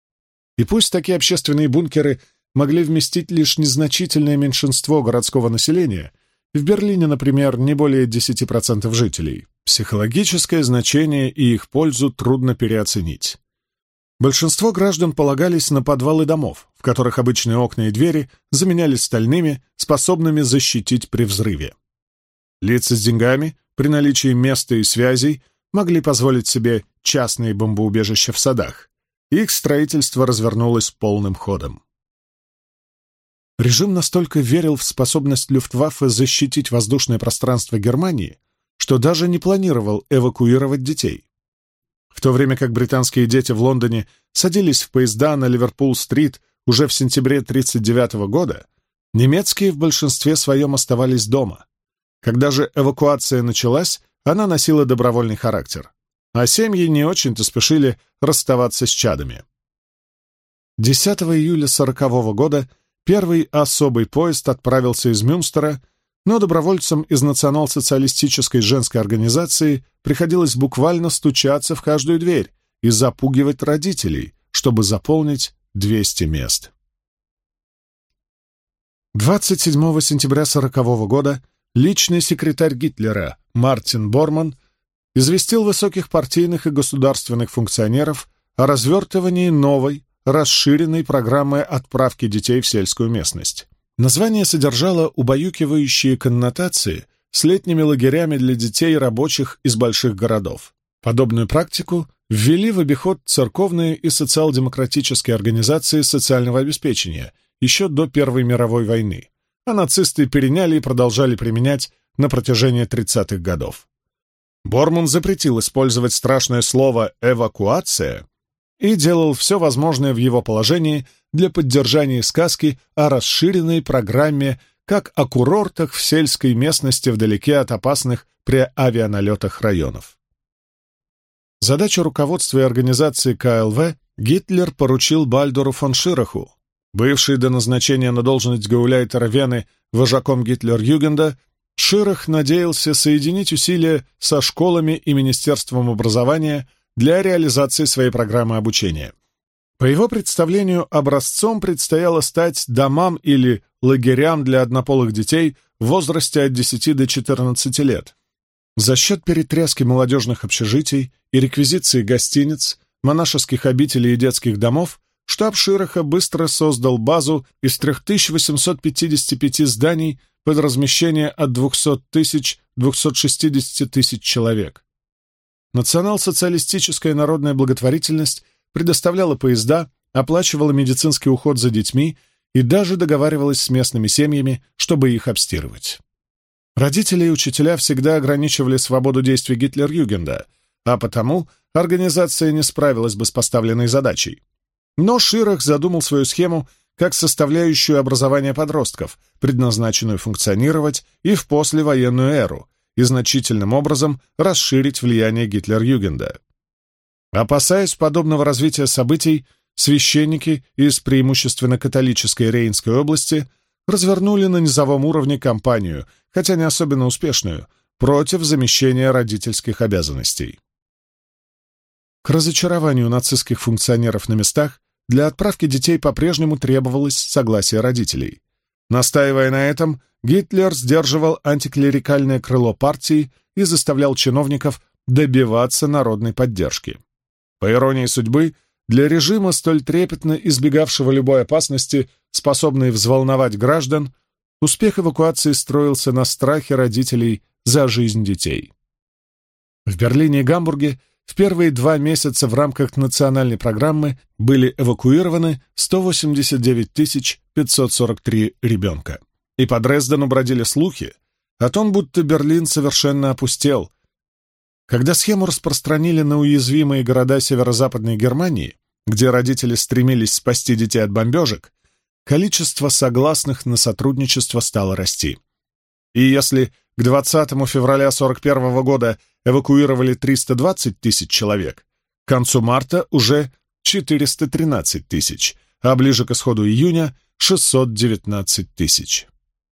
И пусть такие общественные бункеры могли вместить лишь незначительное меньшинство городского населения, в Берлине, например, не более 10% жителей, психологическое значение и их пользу трудно переоценить. Большинство граждан полагались на подвалы домов, в которых обычные окна и двери заменялись стальными, способными защитить при взрыве. Лица с деньгами, при наличии места и связей, могли позволить себе частные бомбоубежища в садах. Их строительство развернулось полным ходом. Режим настолько верил в способность Люфтваффе защитить воздушное пространство Германии, что даже не планировал эвакуировать детей. В то время как британские дети в Лондоне садились в поезда на Ливерпул-стрит уже в сентябре 1939 года, немецкие в большинстве своем оставались дома. Когда же эвакуация началась, она носила добровольный характер, а семьи не очень-то спешили расставаться с чадами. 10 июля 1940 года первый особый поезд отправился из Мюнстера, но добровольцам из национал-социалистической женской организации приходилось буквально стучаться в каждую дверь и запугивать родителей, чтобы заполнить 200 мест. 27 сентября 1940 года личный секретарь Гитлера Мартин Борман известил высоких партийных и государственных функционеров о развертывании новой, расширенной программы отправки детей в сельскую местность. Название содержало убаюкивающие коннотации с летними лагерями для детей рабочих из больших городов. Подобную практику ввели в обиход церковные и социал-демократические организации социального обеспечения еще до Первой мировой войны, а нацисты переняли и продолжали применять на протяжении 30-х годов. Борман запретил использовать страшное слово «эвакуация» и делал все возможное в его положении для поддержания сказки о расширенной программе как о курортах в сельской местности вдалеке от опасных при авианалетах районов. Задачу руководства и организации КЛВ Гитлер поручил Бальдуру фон Шираху. Бывший до назначения на должность гауляйтера Вены вожаком Гитлер-Югенда, Ширах надеялся соединить усилия со школами и Министерством образования для реализации своей программы обучения. По его представлению, образцом предстояло стать домам или лагерям для однополых детей в возрасте от 10 до 14 лет. За счет перетряски молодежных общежитий и реквизиции гостиниц, монашеских обителей и детских домов штаб Шираха быстро создал базу из 3855 зданий под размещение от 200 тысяч до 260 тысяч человек. Национал-социалистическая народная благотворительность предоставляла поезда, оплачивала медицинский уход за детьми и даже договаривалась с местными семьями, чтобы их обстирывать. Родители и учителя всегда ограничивали свободу действий Гитлер-Югенда, а потому организация не справилась бы с поставленной задачей. Но Ширах задумал свою схему как составляющую образования подростков, предназначенную функционировать и в послевоенную эру, и значительным образом расширить влияние Гитлер-Югенда. Опасаясь подобного развития событий, священники из преимущественно католической Рейнской области развернули на низовом уровне кампанию, хотя не особенно успешную, против замещения родительских обязанностей. К разочарованию нацистских функционеров на местах для отправки детей по-прежнему требовалось согласие родителей. Настаивая на этом, Гитлер сдерживал антиклерикальное крыло партии и заставлял чиновников добиваться народной поддержки. По иронии судьбы, для режима, столь трепетно избегавшего любой опасности, способной взволновать граждан, успех эвакуации строился на страхе родителей за жизнь детей. В Берлине и Гамбурге в первые 2 месяца в рамках национальной программы были эвакуированы 189 543 ребенка. И по Дрездену бродили слухи о том, будто Берлин совершенно опустел. Когда схему распространили на уязвимые города северо-западной Германии, где родители стремились спасти детей от бомбежек, количество согласных на сотрудничество стало расти. И если к 20 февраля 1941 года эвакуировали 320 тысяч человек, к концу марта уже 413 тысяч, а ближе к исходу июня — 619 тысяч.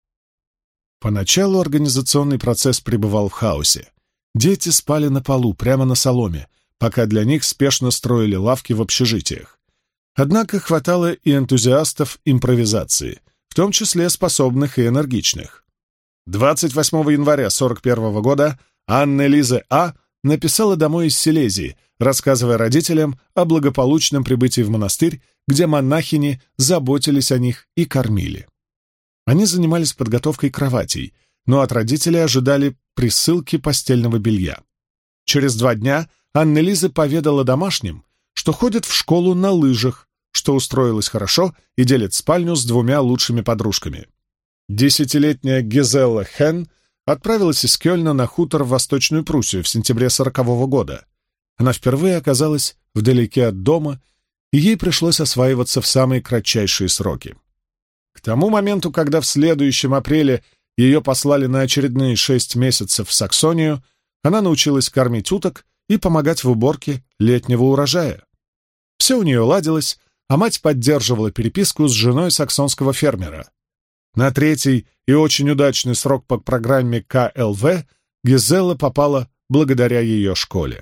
Поначалу организационный процесс пребывал в хаосе. Дети спали на полу, прямо на соломе, пока для них спешно строили лавки в общежитиях. Однако хватало и энтузиастов импровизации, в том числе способных и энергичных. 28 января 1941 года Анне-Лизе А. написала домой из Силезии, рассказывая родителям о благополучном прибытии в монастырь, где монахини заботились о них и кормили. Они занимались подготовкой кроватей, но от родителей ожидали присылки постельного белья. Через 2 дня Анне-Лиза поведала домашним, что ходит в школу на лыжах, что устроилась хорошо и делит спальню с 2 лучшими подружками. 10-летняя Гизелла Хен отправилась из Кёльна на хутор в Восточную Пруссию в сентябре 1940 года. Она впервые оказалась вдалеке от дома, и ей пришлось осваиваться в самые кратчайшие сроки. К тому моменту, когда в следующем апреле ее послали на очередные 6 месяцев в Саксонию, она научилась кормить уток и помогать в уборке летнего урожая. Все у нее ладилось, а мать поддерживала переписку с женой саксонского фермера. На 3-й и очень удачный срок по программе КЛВ Гизелла попала благодаря ее школе.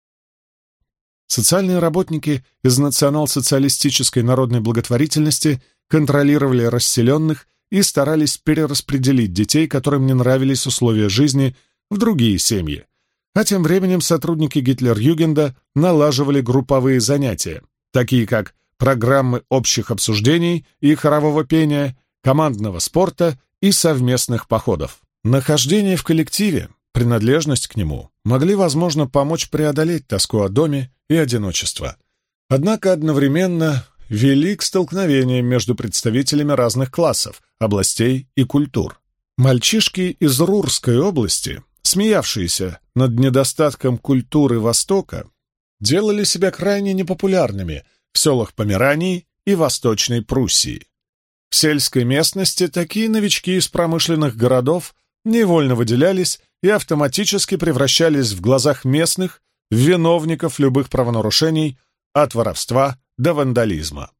Социальные работники из национал-социалистической народной благотворительности контролировали расселенных и старались перераспределить детей, которым не нравились условия жизни, в другие семьи. А тем временем сотрудники Гитлер-Югенда налаживали групповые занятия, такие как программы общих обсуждений и хорового пения, командного спорта и совместных походов. Нахождение в коллективе, принадлежность к нему могли, возможно, помочь преодолеть тоску о доме и одиночество. Однако одновременно вели к столкновениям между представителями разных классов, областей и культур. Мальчишки из Рурской области, смеявшиеся над недостатком культуры Востока, делали себя крайне непопулярными в селах Померании и Восточной Пруссии. В сельской местности такие новички из промышленных городов невольно выделялись и автоматически превращались в глазах местных в виновников любых правонарушений, от воровства до вандализма.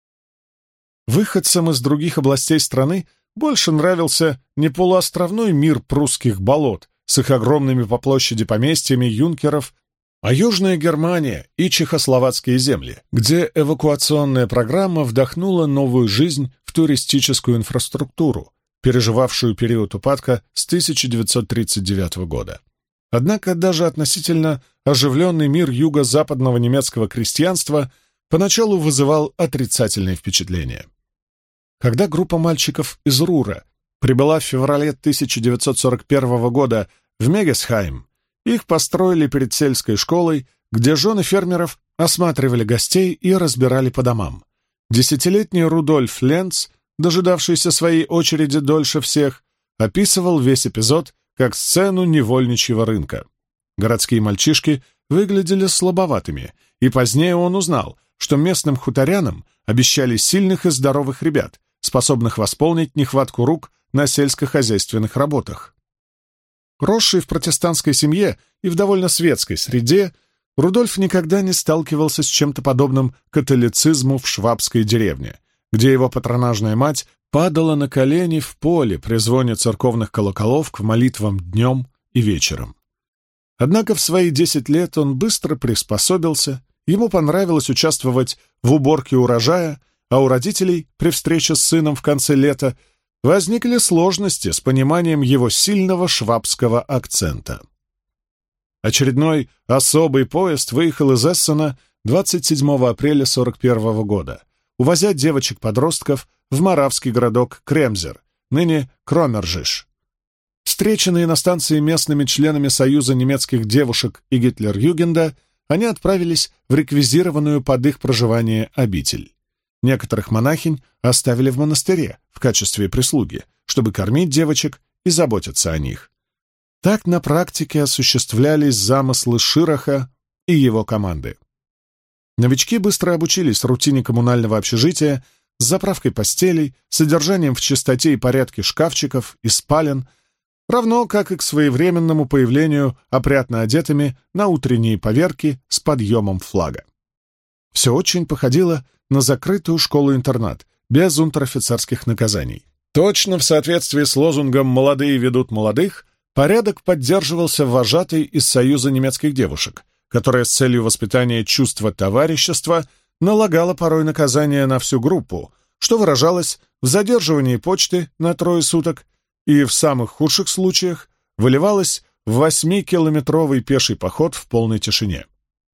Выходцам из других областей страны больше нравился не полуостровной мир прусских болот с их огромными по площади поместьями юнкеров, а Южная Германия и чехословацкие земли, где эвакуационная программа вдохнула новую жизнь в туристическую инфраструктуру, переживавшую период упадка с 1939 года. Однако даже относительно оживленный мир юго-западного немецкого крестьянства поначалу вызывал отрицательные впечатления. Когда группа мальчиков из Рура прибыла в феврале 1941 года в Мегесхайм, их построили перед сельской школой, где жены фермеров осматривали гостей и разбирали по домам. Десятилетний Рудольф Ленц, дожидавшийся своей очереди дольше всех, описывал весь эпизод как сцену невольничьего рынка. Городские мальчишки выглядели слабоватыми, и позднее он узнал, что местным хуторянам обещали сильных и здоровых ребят, способных восполнить нехватку рук на сельскохозяйственных работах. Росший в протестантской семье и в довольно светской среде, Рудольф никогда не сталкивался с чем-то подобным католицизму в швабской деревне, где его патронажная мать падала на колени в поле при звоне церковных колоколов к молитвам днем и вечером. Однако в свои 10 лет он быстро приспособился, ему понравилось участвовать в уборке урожая, а у родителей при встрече с сыном в конце лета возникли сложности с пониманием его сильного швабского акцента. Очередной особый поезд выехал из Эссена 27 апреля 1941 года, увозя девочек-подростков в моравский городок Кремзер, ныне Кромержиш. Встреченные на станции местными членами Союза немецких девушек и Гитлер-Югенда, они отправились в реквизированную под их проживание обитель. Некоторых монахинь оставили в монастыре в качестве прислуги, чтобы кормить девочек и заботиться о них. Так на практике осуществлялись замыслы Шираха и его команды. Новички быстро обучились рутине коммунального общежития с заправкой постелей, содержанием в чистоте и порядке шкафчиков и спален, равно как и к своевременному появлению опрятно одетыми на утренние поверки с подъемом флага. Все очень походило на закрытую школу-интернат, без унтер-офицерских наказаний. Точно в соответствии с лозунгом «молодые ведут молодых» порядок поддерживался вожатой из Союза немецких девушек, которая с целью воспитания чувства товарищества налагала порой наказания на всю группу, что выражалось в задерживании почты на 3 суток и в самых худших случаях выливалось в 8-километровый пеший поход в полной тишине.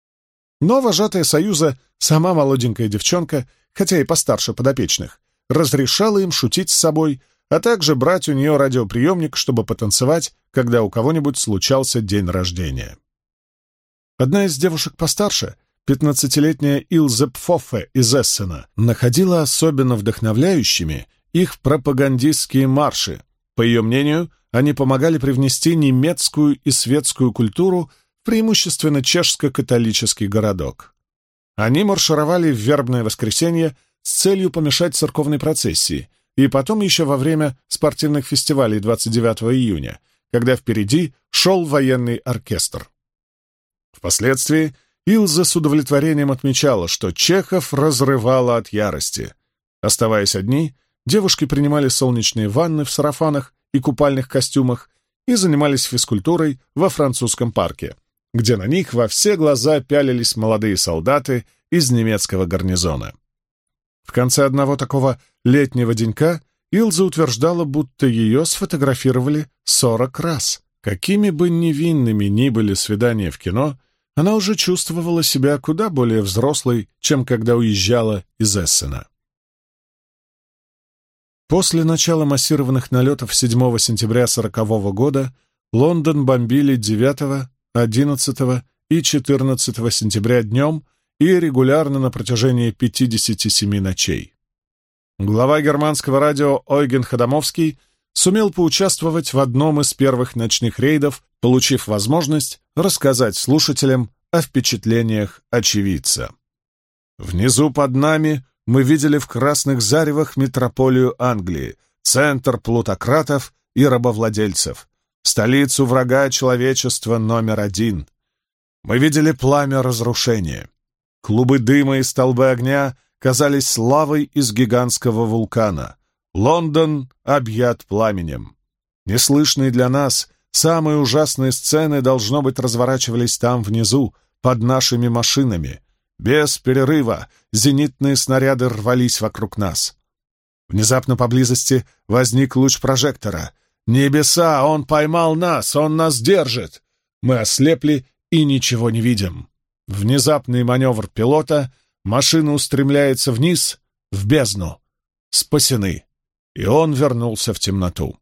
Но вожатая Союза, сама молоденькая девчонка, хотя и постарше подопечных, разрешала им шутить с собой, а также брать у нее радиоприемник, чтобы потанцевать, когда у кого-нибудь случался день рождения. Одна из девушек постарше, 15-летняя Илзе Пфоффе из Эссена, находила особенно вдохновляющими их пропагандистские марши. По ее мнению, они помогали привнести немецкую и светскую культуру в преимущественно чешско-католический городок. Они маршировали в вербное воскресенье с целью помешать церковной процессии, и потом еще во время спортивных фестивалей 29 июня, когда впереди шел военный оркестр. Впоследствии Илза с удовлетворением отмечала, что Чехов разрывало от ярости. Оставаясь одни, девушки принимали солнечные ванны в сарафанах и купальных костюмах и занимались физкультурой во французском парке, где на них во все глаза пялились молодые солдаты из немецкого гарнизона. В конце одного такого летнего денька Илза утверждала, будто ее сфотографировали 40 раз. Какими бы невинными ни были свидания в кино, она уже чувствовала себя куда более взрослой, чем когда уезжала из Эссена. После начала массированных налетов 7 сентября 1940 года Лондон бомбили 9, 11 и 14 сентября днем и регулярно на протяжении 57 ночей. Глава германского радио Ойген Адамовский сумел поучаствовать в одном из первых ночных рейдов, получив возможность рассказать слушателям о впечатлениях очевидца. «Внизу под нами мы видели в красных заревах метрополию Англии, центр плутократов и рабовладельцев, столицу врага человечества номер 1. Мы видели пламя разрушения. Клубы дыма и столбы огня казались лавой из гигантского вулкана. Лондон объят пламенем. Неслышные для нас самые ужасные сцены, должно быть, разворачивались там внизу, под нашими машинами. Без перерыва зенитные снаряды рвались вокруг нас. Внезапно поблизости возник луч прожектора. Небеса! Он поймал нас! Он нас держит! Мы ослепли и ничего не видим. Внезапный маневр пилота, машина устремляется вниз, в бездну. Спасены. И он вернулся в темноту.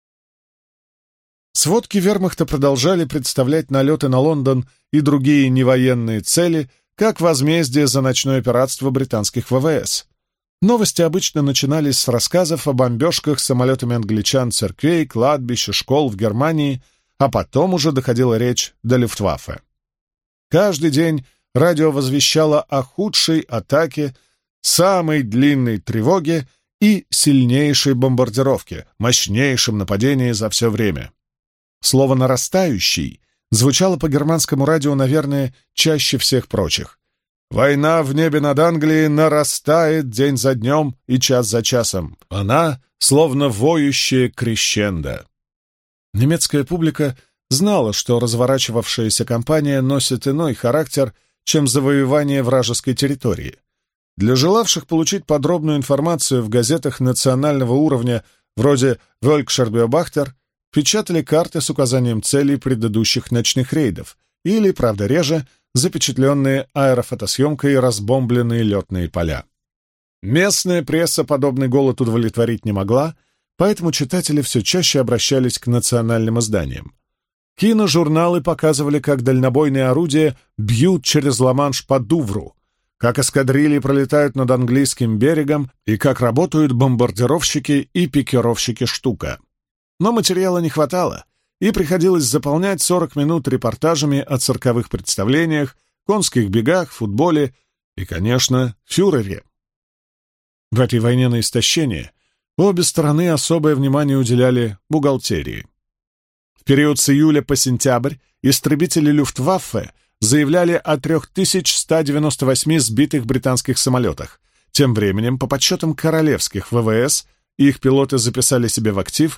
Сводки вермахта продолжали представлять налеты на Лондон и другие невоенные цели как возмездие за ночное пиратство британских ВВС. Новости обычно начинались с рассказов о бомбежках самолетами англичан церквей, кладбищ и школ в Германии, а потом уже доходила речь до Люфтваффе. Каждый день радио возвещало о худшей атаке, самой длинной тревоге и сильнейшей бомбардировке, мощнейшем нападении за все время. Слово «нарастающий» звучало по германскому радио, наверное, чаще всех прочих. Война в небе над Англией нарастает день за днем и час за часом. Она словно воющая крещендо. Немецкая публика знала, что разворачивавшаяся кампания носит иной характер, чем завоевание вражеской территории. Для желавших получить подробную информацию в газетах национального уровня, вроде «Волькшер-Биобахтер», печатали карты с указанием целей предыдущих ночных рейдов или, правда реже, запечатленные аэрофотосъемкой разбомбленные летные поля. Местная пресса подобный голод удовлетворить не могла, поэтому читатели все чаще обращались к национальным изданиям. Киножурналы показывали, как дальнобойные орудия бьют через Ла-Манш по Дувру, как эскадрильи пролетают над английским берегом и как работают бомбардировщики и пикировщики «Штука». Но материала не хватало, и приходилось заполнять 40 минут репортажами о цирковых представлениях, конских бегах, футболе и, конечно, фюрере. В этой войне на истощение обе стороны особое внимание уделяли бухгалтерии. В период с июля по сентябрь истребители Люфтваффе заявляли о 3198 сбитых британских самолетах. Тем временем, по подсчетам королевских ВВС, их пилоты записали себе в актив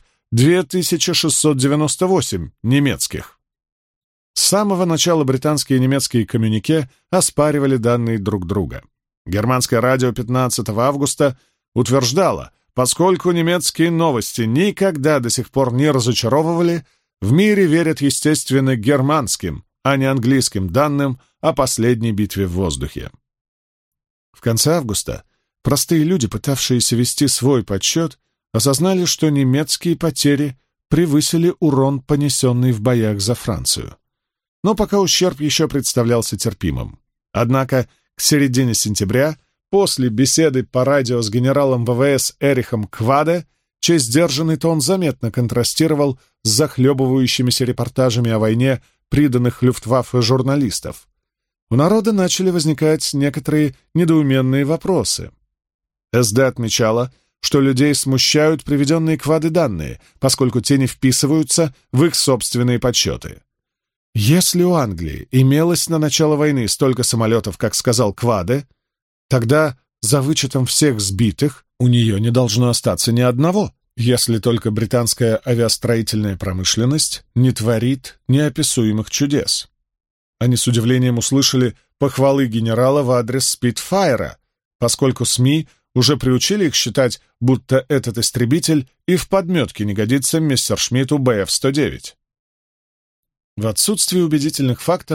2698 немецких. С самого начала британские и немецкие коммюнике оспаривали данные друг друга. Германское радио 15 августа утверждало, поскольку немецкие новости никогда до сих пор не разочаровывали, в мире верят, естественно, германским, а не английским данным о последней битве в воздухе. В конце августа простые люди, пытавшиеся вести свой подсчет, осознали, что немецкие потери превысили урон, понесенный в боях за Францию. Но пока ущерб еще представлялся терпимым. Однако к середине сентября, после беседы по радио с генералом ВВС Эрихом Кваде, чей сдержанный тон заметно контрастировал с захлебывающимися репортажами о войне приданных Люфтваффе журналистов. У народа начали возникать некоторые недоуменные вопросы. СД отмечала, что людей смущают приведенные Квады данные, поскольку те не вписываются в их собственные подсчеты. Если у Англии имелось на начало войны столько самолетов, как сказал Кваде, тогда, за вычетом всех сбитых, у нее не должно остаться ни одного, если только британская авиастроительная промышленность не творит неописуемых чудес. Они с удивлением услышали похвалы генерала в адрес Спитфайра, поскольку СМИ уже приучили их считать, будто этот истребитель и в подметке не годится мессершмитту БФ-109. В отсутствие убедительных фактов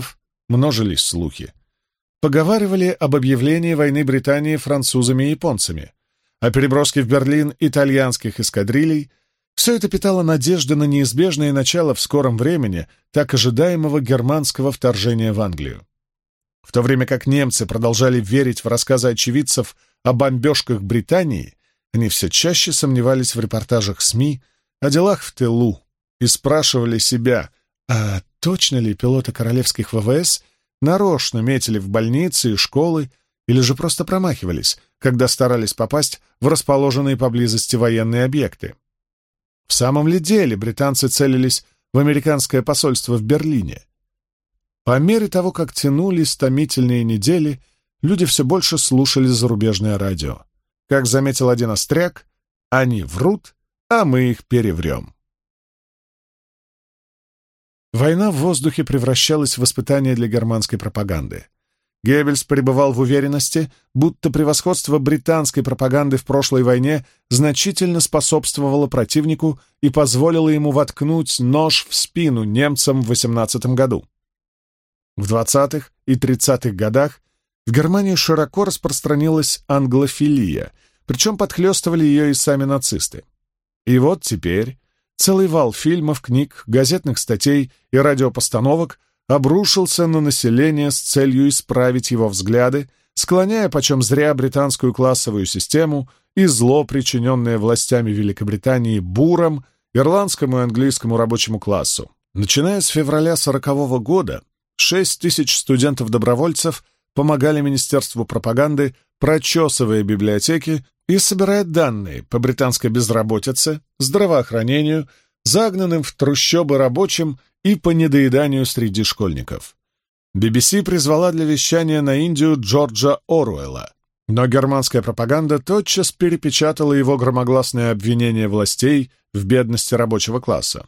множились слухи. Поговаривали об объявлении войны Британии французами и японцами, о переброске в Берлин итальянских эскадрилей. Все это питало надежды на неизбежное начало в скором времени так ожидаемого германского вторжения в Англию. В то время как немцы продолжали верить в рассказы очевидцев о бомбежках Британии, они все чаще сомневались в репортажах СМИ о делах в тылу и спрашивали себя, а точно ли пилоты королевских ВВС нарочно метили в больницы и школы или же просто промахивались, когда старались попасть в расположенные поблизости военные объекты. В самом ли деле британцы целились в американское посольство в Берлине? По мере того, как тянулись томительные недели, люди все больше слушали зарубежное радио. Как заметил один остряк, они врут, а мы их переврем. Война в воздухе превращалась в испытание для германской пропаганды. Геббельс пребывал в уверенности, будто превосходство британской пропаганды в прошлой войне значительно способствовало противнику и позволило ему воткнуть нож в спину немцам в 18 году. В 20-х и 30-х годах в Германии широко распространилась англофилия, причем подхлестывали ее и сами нацисты. И вот теперь целый вал фильмов, книг, газетных статей и радиопостановок обрушился на население с целью исправить его взгляды, склоняя почем зря британскую классовую систему и зло, причиненное властями Великобритании бурам, ирландскому и английскому рабочему классу. Начиная с февраля 1940 года 6 тысяч студентов-добровольцев помогали Министерству пропаганды, прочесывая библиотеки и собирая данные по британской безработице, здравоохранению, загнанным в трущобы рабочим и по недоеданию среди школьников. BBC призвала для вещания на Индию Джорджа Оруэлла, но германская пропаганда тотчас перепечатала его громогласное обвинение властей в бедности рабочего класса.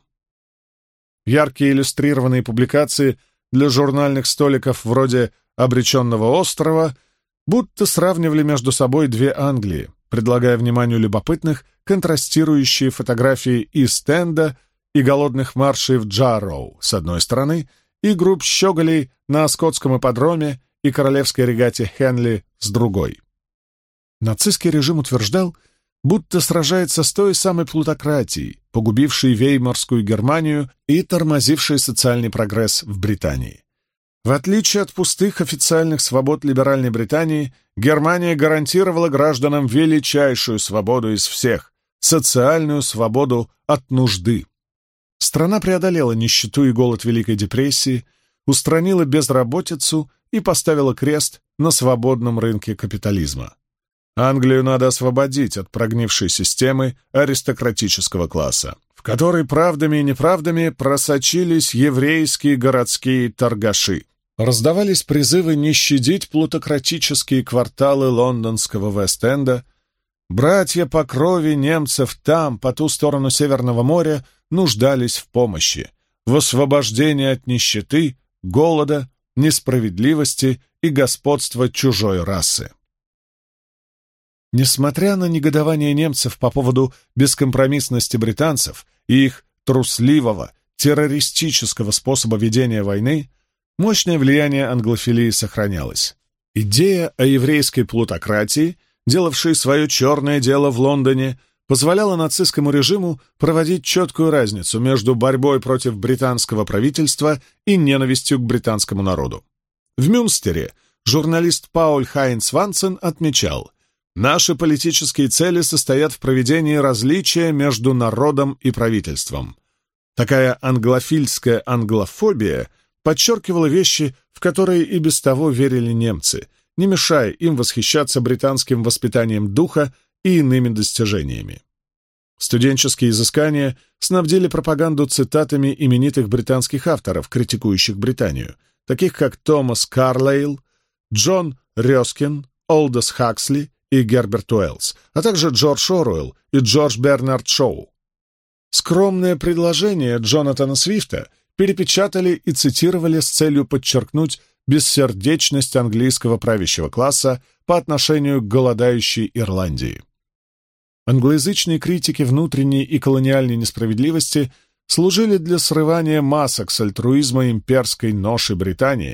Яркие иллюстрированные публикации для журнальных столиков вроде «Обреченного острова» будто сравнивали между собой две Англии, предлагая вниманию любопытных контрастирующие фотографии Ист-Энда и голодных маршей в Джарроу с одной стороны и групп щеголей на скотском ипподроме и королевской регате Хенли с другой. Нацистский режим утверждал, будто сражается с той самой плутократией, погубившей Веймарскую Германию и тормозившей социальный прогресс в Британии. В отличие от пустых официальных свобод либеральной Британии, Германия гарантировала гражданам величайшую свободу из всех — социальную свободу от нужды. Страна преодолела нищету и голод Великой депрессии, устранила безработицу и поставила крест на свободном рынке капитализма. Англию надо освободить от прогнившей системы аристократического класса, в которой правдами и неправдами просочились еврейские городские торгаши. Раздавались призывы не щадить плутократические кварталы лондонского Вест-Энда. Братья по крови немцев там, по ту сторону Северного моря, нуждались в помощи, в освобождении от нищеты, голода, несправедливости и господства чужой расы. Несмотря на негодование немцев по поводу бескомпромиссности британцев и их трусливого, террористического способа ведения войны, мощное влияние англофилии сохранялось. Идея о еврейской плутократии, делавшей свое черное дело в Лондоне, позволяла нацистскому режиму проводить четкую разницу между борьбой против британского правительства и ненавистью к британскому народу. В Мюнстере журналист Пауль Хайнц Вансен отмечал: «Наши политические цели состоят в проведении различия между народом и правительством». Такая англофильская англофобия подчеркивала вещи, в которые и без того верили немцы, не мешая им восхищаться британским воспитанием духа и иными достижениями. Студенческие изыскания снабдили пропаганду цитатами именитых британских авторов, критикующих Британию, таких как Томас Карлейл, Джон Рёскин, Олдос Хаксли и Герберт Уэллс, а также Джордж Оруэлл и Джордж Бернард Шоу. Скромное предложение Джонатана Свифта перепечатали и цитировали с целью подчеркнуть бессердечность английского правящего класса по отношению к голодающей Ирландии. Англоязычные критики внутренней и колониальной несправедливости служили для срывания масок с альтруизма имперской ноши Британии,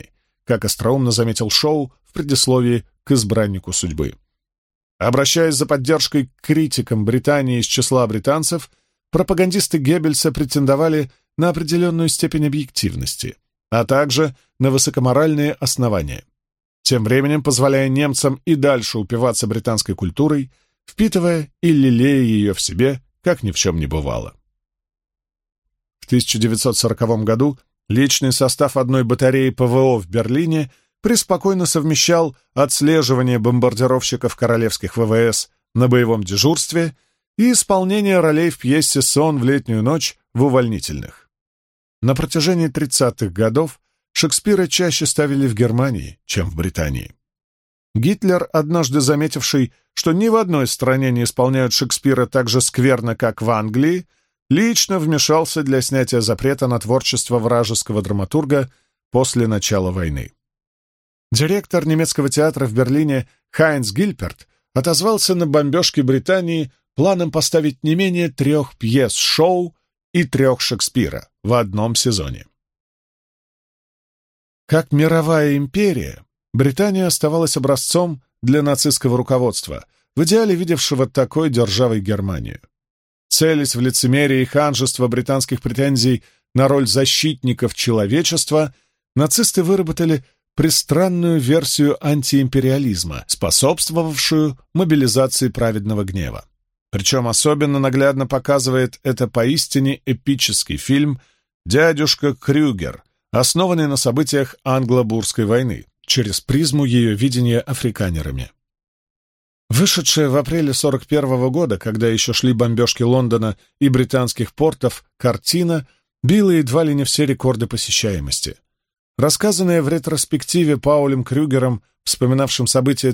как остроумно заметил Шоу в предисловии к «Избраннику судьбы». Обращаясь за поддержкой к критикам Британии из числа британцев, пропагандисты Геббельса претендовали на определенную степень объективности, а также на высокоморальные основания, тем временем позволяя немцам и дальше упиваться британской культурой, впитывая и лелея ее в себе, как ни в чем не бывало. В 1940 году личный состав одной батареи ПВО в Берлине преспокойно совмещал отслеживание бомбардировщиков королевских ВВС на боевом дежурстве и исполнение ролей в пьесе «Сон в летнюю ночь» в увольнительных. На протяжении 30-х годов Шекспира чаще ставили в Германии, чем в Британии. Гитлер, однажды заметивший, что ни в одной стране не исполняют Шекспира так же скверно, как в Англии, лично вмешался для снятия запрета на творчество вражеского драматурга после начала войны. Директор немецкого театра в Берлине Хайнц Гильперт отозвался на бомбежки Британии планом поставить не менее 3 пьес Шоу и 3 Шекспира в одном сезоне. Как мировая империя, Британия оставалась образцом для нацистского руководства, в идеале видевшего такой державой Германию. Целясь в лицемерие и ханжество британских претензий на роль защитников человечества, нацисты выработали пристранную версию антиимпериализма, способствовавшую мобилизации праведного гнева. Причем особенно наглядно показывает это поистине эпический фильм «Дядюшка Крюгер», основанный на событиях Англо-Бурской войны, через призму ее видения африканерами. Вышедшая в апреле 1941 года, когда еще шли бомбежки Лондона и британских портов, картина била едва ли не все рекорды посещаемости. Рассказанная в ретроспективе Паулем Крюгером, вспоминавшим события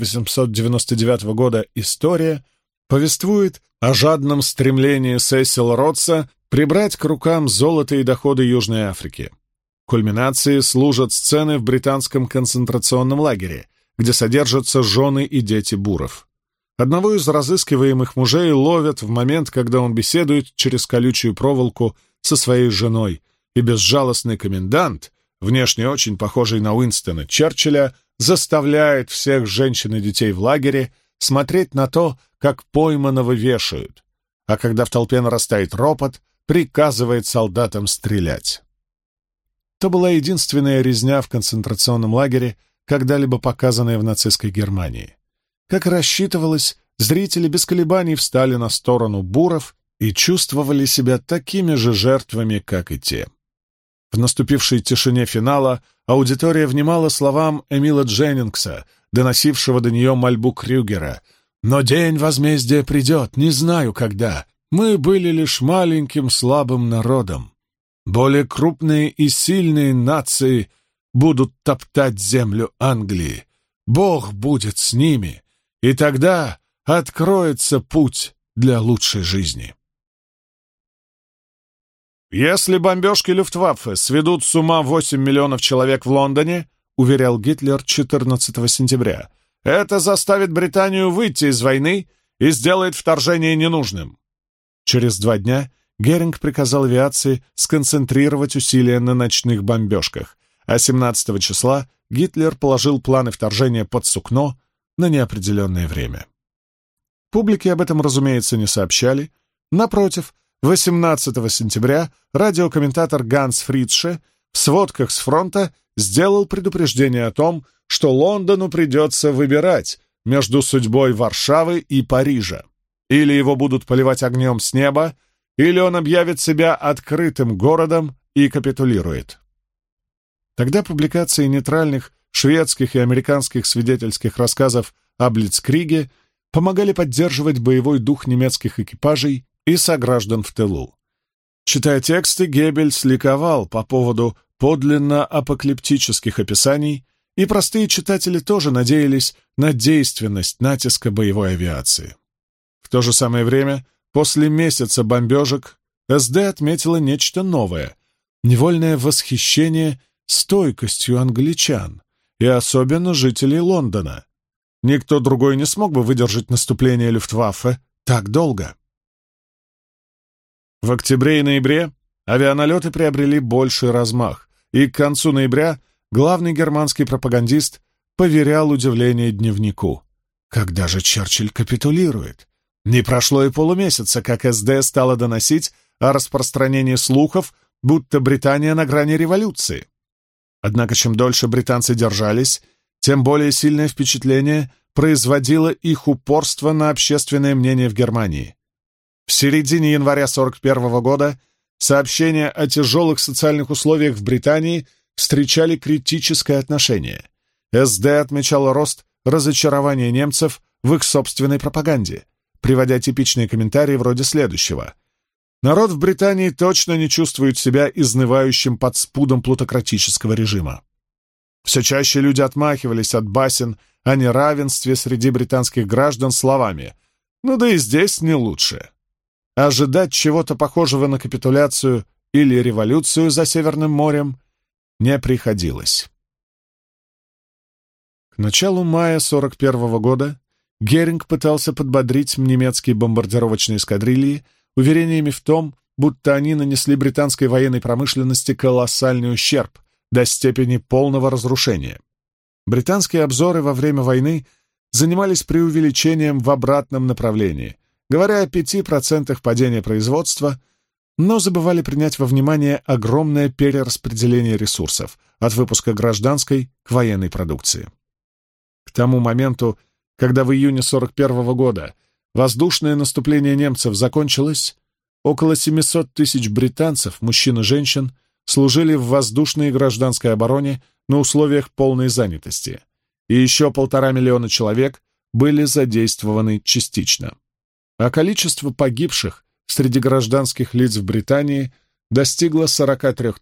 1899 года, история повествует о жадном стремлении Сесил Ротса прибрать к рукам золото и доходы Южной Африки. Кульминацией служат сцены в британском концентрационном лагере, где содержатся жены и дети буров. Одного из разыскиваемых мужей ловят в момент, когда он беседует через колючую проволоку со своей женой, и безжалостный комендант, внешне очень похожий на Уинстона Черчилля, заставляет всех женщин и детей в лагере смотреть на то, как пойманного вешают, а когда в толпе нарастает ропот, приказывает солдатам стрелять. То была единственная резня в концентрационном лагере, когда-либо показанная в нацистской Германии. Как и рассчитывалось, зрители без колебаний встали на сторону буров и чувствовали себя такими же жертвами, как и те. В наступившей тишине финала аудитория внимала словам Эмила Дженнингса, доносившего до нее мольбу Крюгера: «Но день возмездия придет, не знаю когда. Мы были лишь маленьким слабым народом. Более крупные и сильные нации будут топтать землю Англии. Бог будет с ними, и тогда откроется путь для лучшей жизни». «Если бомбежки Люфтваффе сведут с ума 8 миллионов человек в Лондоне, — уверял Гитлер 14 сентября, — это заставит Британию выйти из войны и сделает вторжение ненужным». Через 2 дня Геринг приказал авиации сконцентрировать усилия на ночных бомбежках, а 17 числа Гитлер положил планы вторжения под сукно на неопределенное время. Публике об этом, разумеется, не сообщали. Напротив, 18 сентября радиокомментатор Ганс Фридше в сводках с фронта сделал предупреждение о том, что Лондону придется выбирать между судьбой Варшавы и Парижа. Или его будут поливать огнем с неба, или он объявит себя открытым городом и капитулирует. Тогда публикации нейтральных шведских и американских свидетельских рассказов о Блицкриге помогали поддерживать боевой дух немецких экипажей и сограждан в тылу. Читая тексты, Геббельс ликовал по поводу подлинно апокалиптических описаний, и простые читатели тоже надеялись на действенность натиска боевой авиации. В то же самое время, после месяца бомбежек, СД отметила нечто новое — невольное восхищение стойкостью англичан, и особенно жителей Лондона. Никто другой не смог бы выдержать наступление Люфтваффе так долго. В октябре и ноябре авианалеты приобрели больший размах, и к концу ноября главный германский пропагандист поверял удивление дневнику. Когда же Черчилль капитулирует? Не прошло и полумесяца, как СД стало доносить о распространении слухов, будто Британия на грани революции. Однако, чем дольше британцы держались, тем более сильное впечатление производило их упорство на общественное мнение в Германии. В середине января 1941 года сообщения о тяжелых социальных условиях в Британии встречали критическое отношение. СД отмечал рост разочарования немцев в их собственной пропаганде, приводя типичные комментарии вроде следующего. Народ в Британии точно не чувствует себя изнывающим под спудом плутократического режима. Все чаще люди отмахивались от басен о неравенстве среди британских граждан словами «ну да и здесь не лучше». Ожидать чего-то похожего на капитуляцию или революцию за Северным морем не приходилось. К началу мая 1941 года Геринг пытался подбодрить немецкие бомбардировочные эскадрильи уверениями в том, будто они нанесли британской военной промышленности колоссальный ущерб до степени полного разрушения. Британские обзоры во время войны занимались преувеличением в обратном направлении, говоря о 5% падения производства, но забывали принять во внимание огромное перераспределение ресурсов от выпуска гражданской к военной продукции. К тому моменту, когда в июне 1941 года воздушное наступление немцев закончилось, около 700 тысяч британцев, мужчин и женщин, служили в воздушной и гражданской обороне на условиях полной занятости, и еще 1,5 миллиона человек были задействованы частично. А количество погибших среди гражданских лиц в Британии достигло 43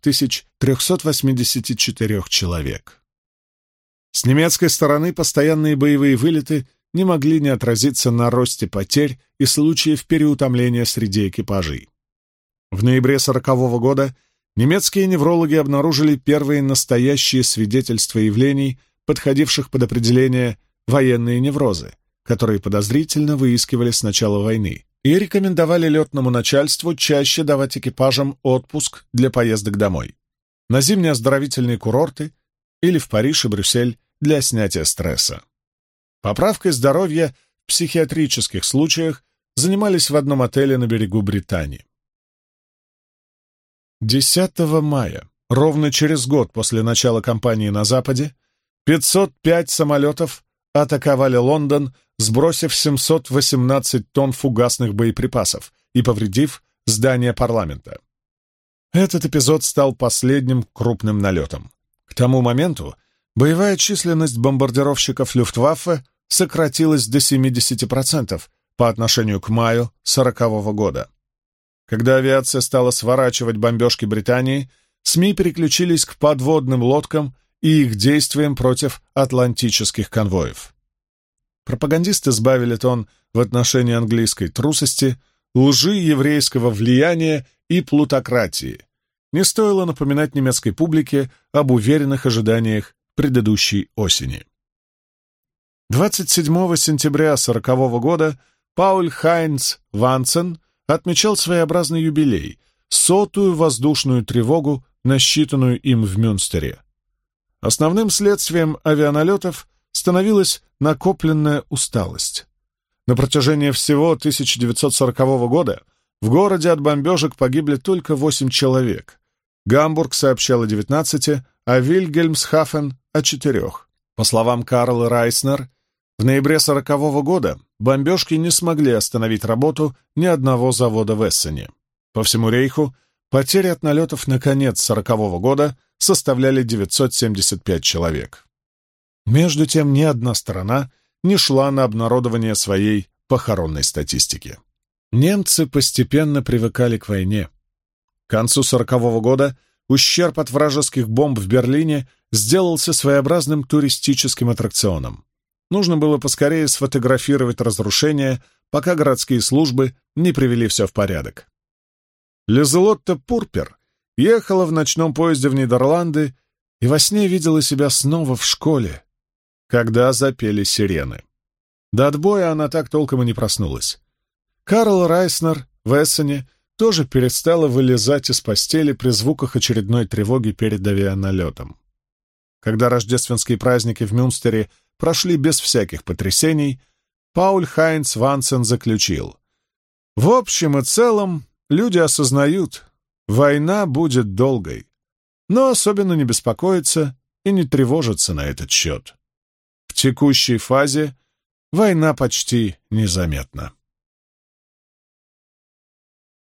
384 человек. С немецкой стороны постоянные боевые вылеты не могли не отразиться на росте потерь и случаев переутомления среди экипажей. В ноябре 1940 года немецкие неврологи обнаружили первые настоящие свидетельства явлений, подходивших под определение «военные неврозы», которые подозрительно выискивали с начала войны, и рекомендовали летному начальству чаще давать экипажам отпуск для поездок домой, на зимние оздоровительные курорты или в Париж и Брюссель для снятия стресса. Поправкой здоровья в психиатрических случаях занимались в одном отеле на берегу Британии. 10 мая, ровно через год после начала кампании на Западе, 505 самолетов атаковали Лондон, сбросив 718 тонн фугасных боеприпасов и повредив здание парламента. Этот эпизод стал последним крупным налетом. К тому моменту боевая численность бомбардировщиков Люфтваффе сократилась до 70% по отношению к маю 1940 года. Когда авиация стала сворачивать бомбежки Британии, СМИ переключились к подводным лодкам и их действиям против атлантических конвоев. Пропагандисты сбавили тон в отношении английской трусости, лжи, еврейского влияния и плутократии. Не стоило напоминать немецкой публике об уверенных ожиданиях предыдущей осени. 27 сентября 1940 года Пауль Хайнц Ванцен отмечал своеобразный юбилей — 100-ю воздушную тревогу, насчитанную им в Мюнстере. Основным следствием авианалетов становилась накопленная усталость. На протяжении всего 1940 года в городе от бомбежек погибли только 8 человек. Гамбург сообщал о 19, а Вильгельмсхафен — о 4. По словам Карла Райснер, в ноябре 1940 года бомбежки не смогли остановить работу ни одного завода в Эссене. По всему рейху потери от налетов на конец 1940 года составляли 975 человек. Между тем, ни одна сторона не шла на обнародование своей похоронной статистики. Немцы постепенно привыкали к войне. К концу 1940 года ущерб от вражеских бомб в Берлине сделался своеобразным туристическим аттракционом. Нужно было поскорее сфотографировать разрушения, пока городские службы не привели все в порядок. Лизелотта Пурпер ехала в ночном поезде в Нидерланды и во сне видела себя снова в школе, когда запели сирены. До отбоя она так толком и не проснулась. Карл Райснер в Эссене тоже перестала вылезать из постели при звуках очередной тревоги перед авианалетом. когда рождественские праздники в Мюнстере прошли без всяких потрясений, Пауль-Хайнц Вансен заключил: «В общем и целом люди осознают, война будет долгой, но особенно не беспокоятся и не тревожатся на этот счет. В текущей фазе война почти незаметна».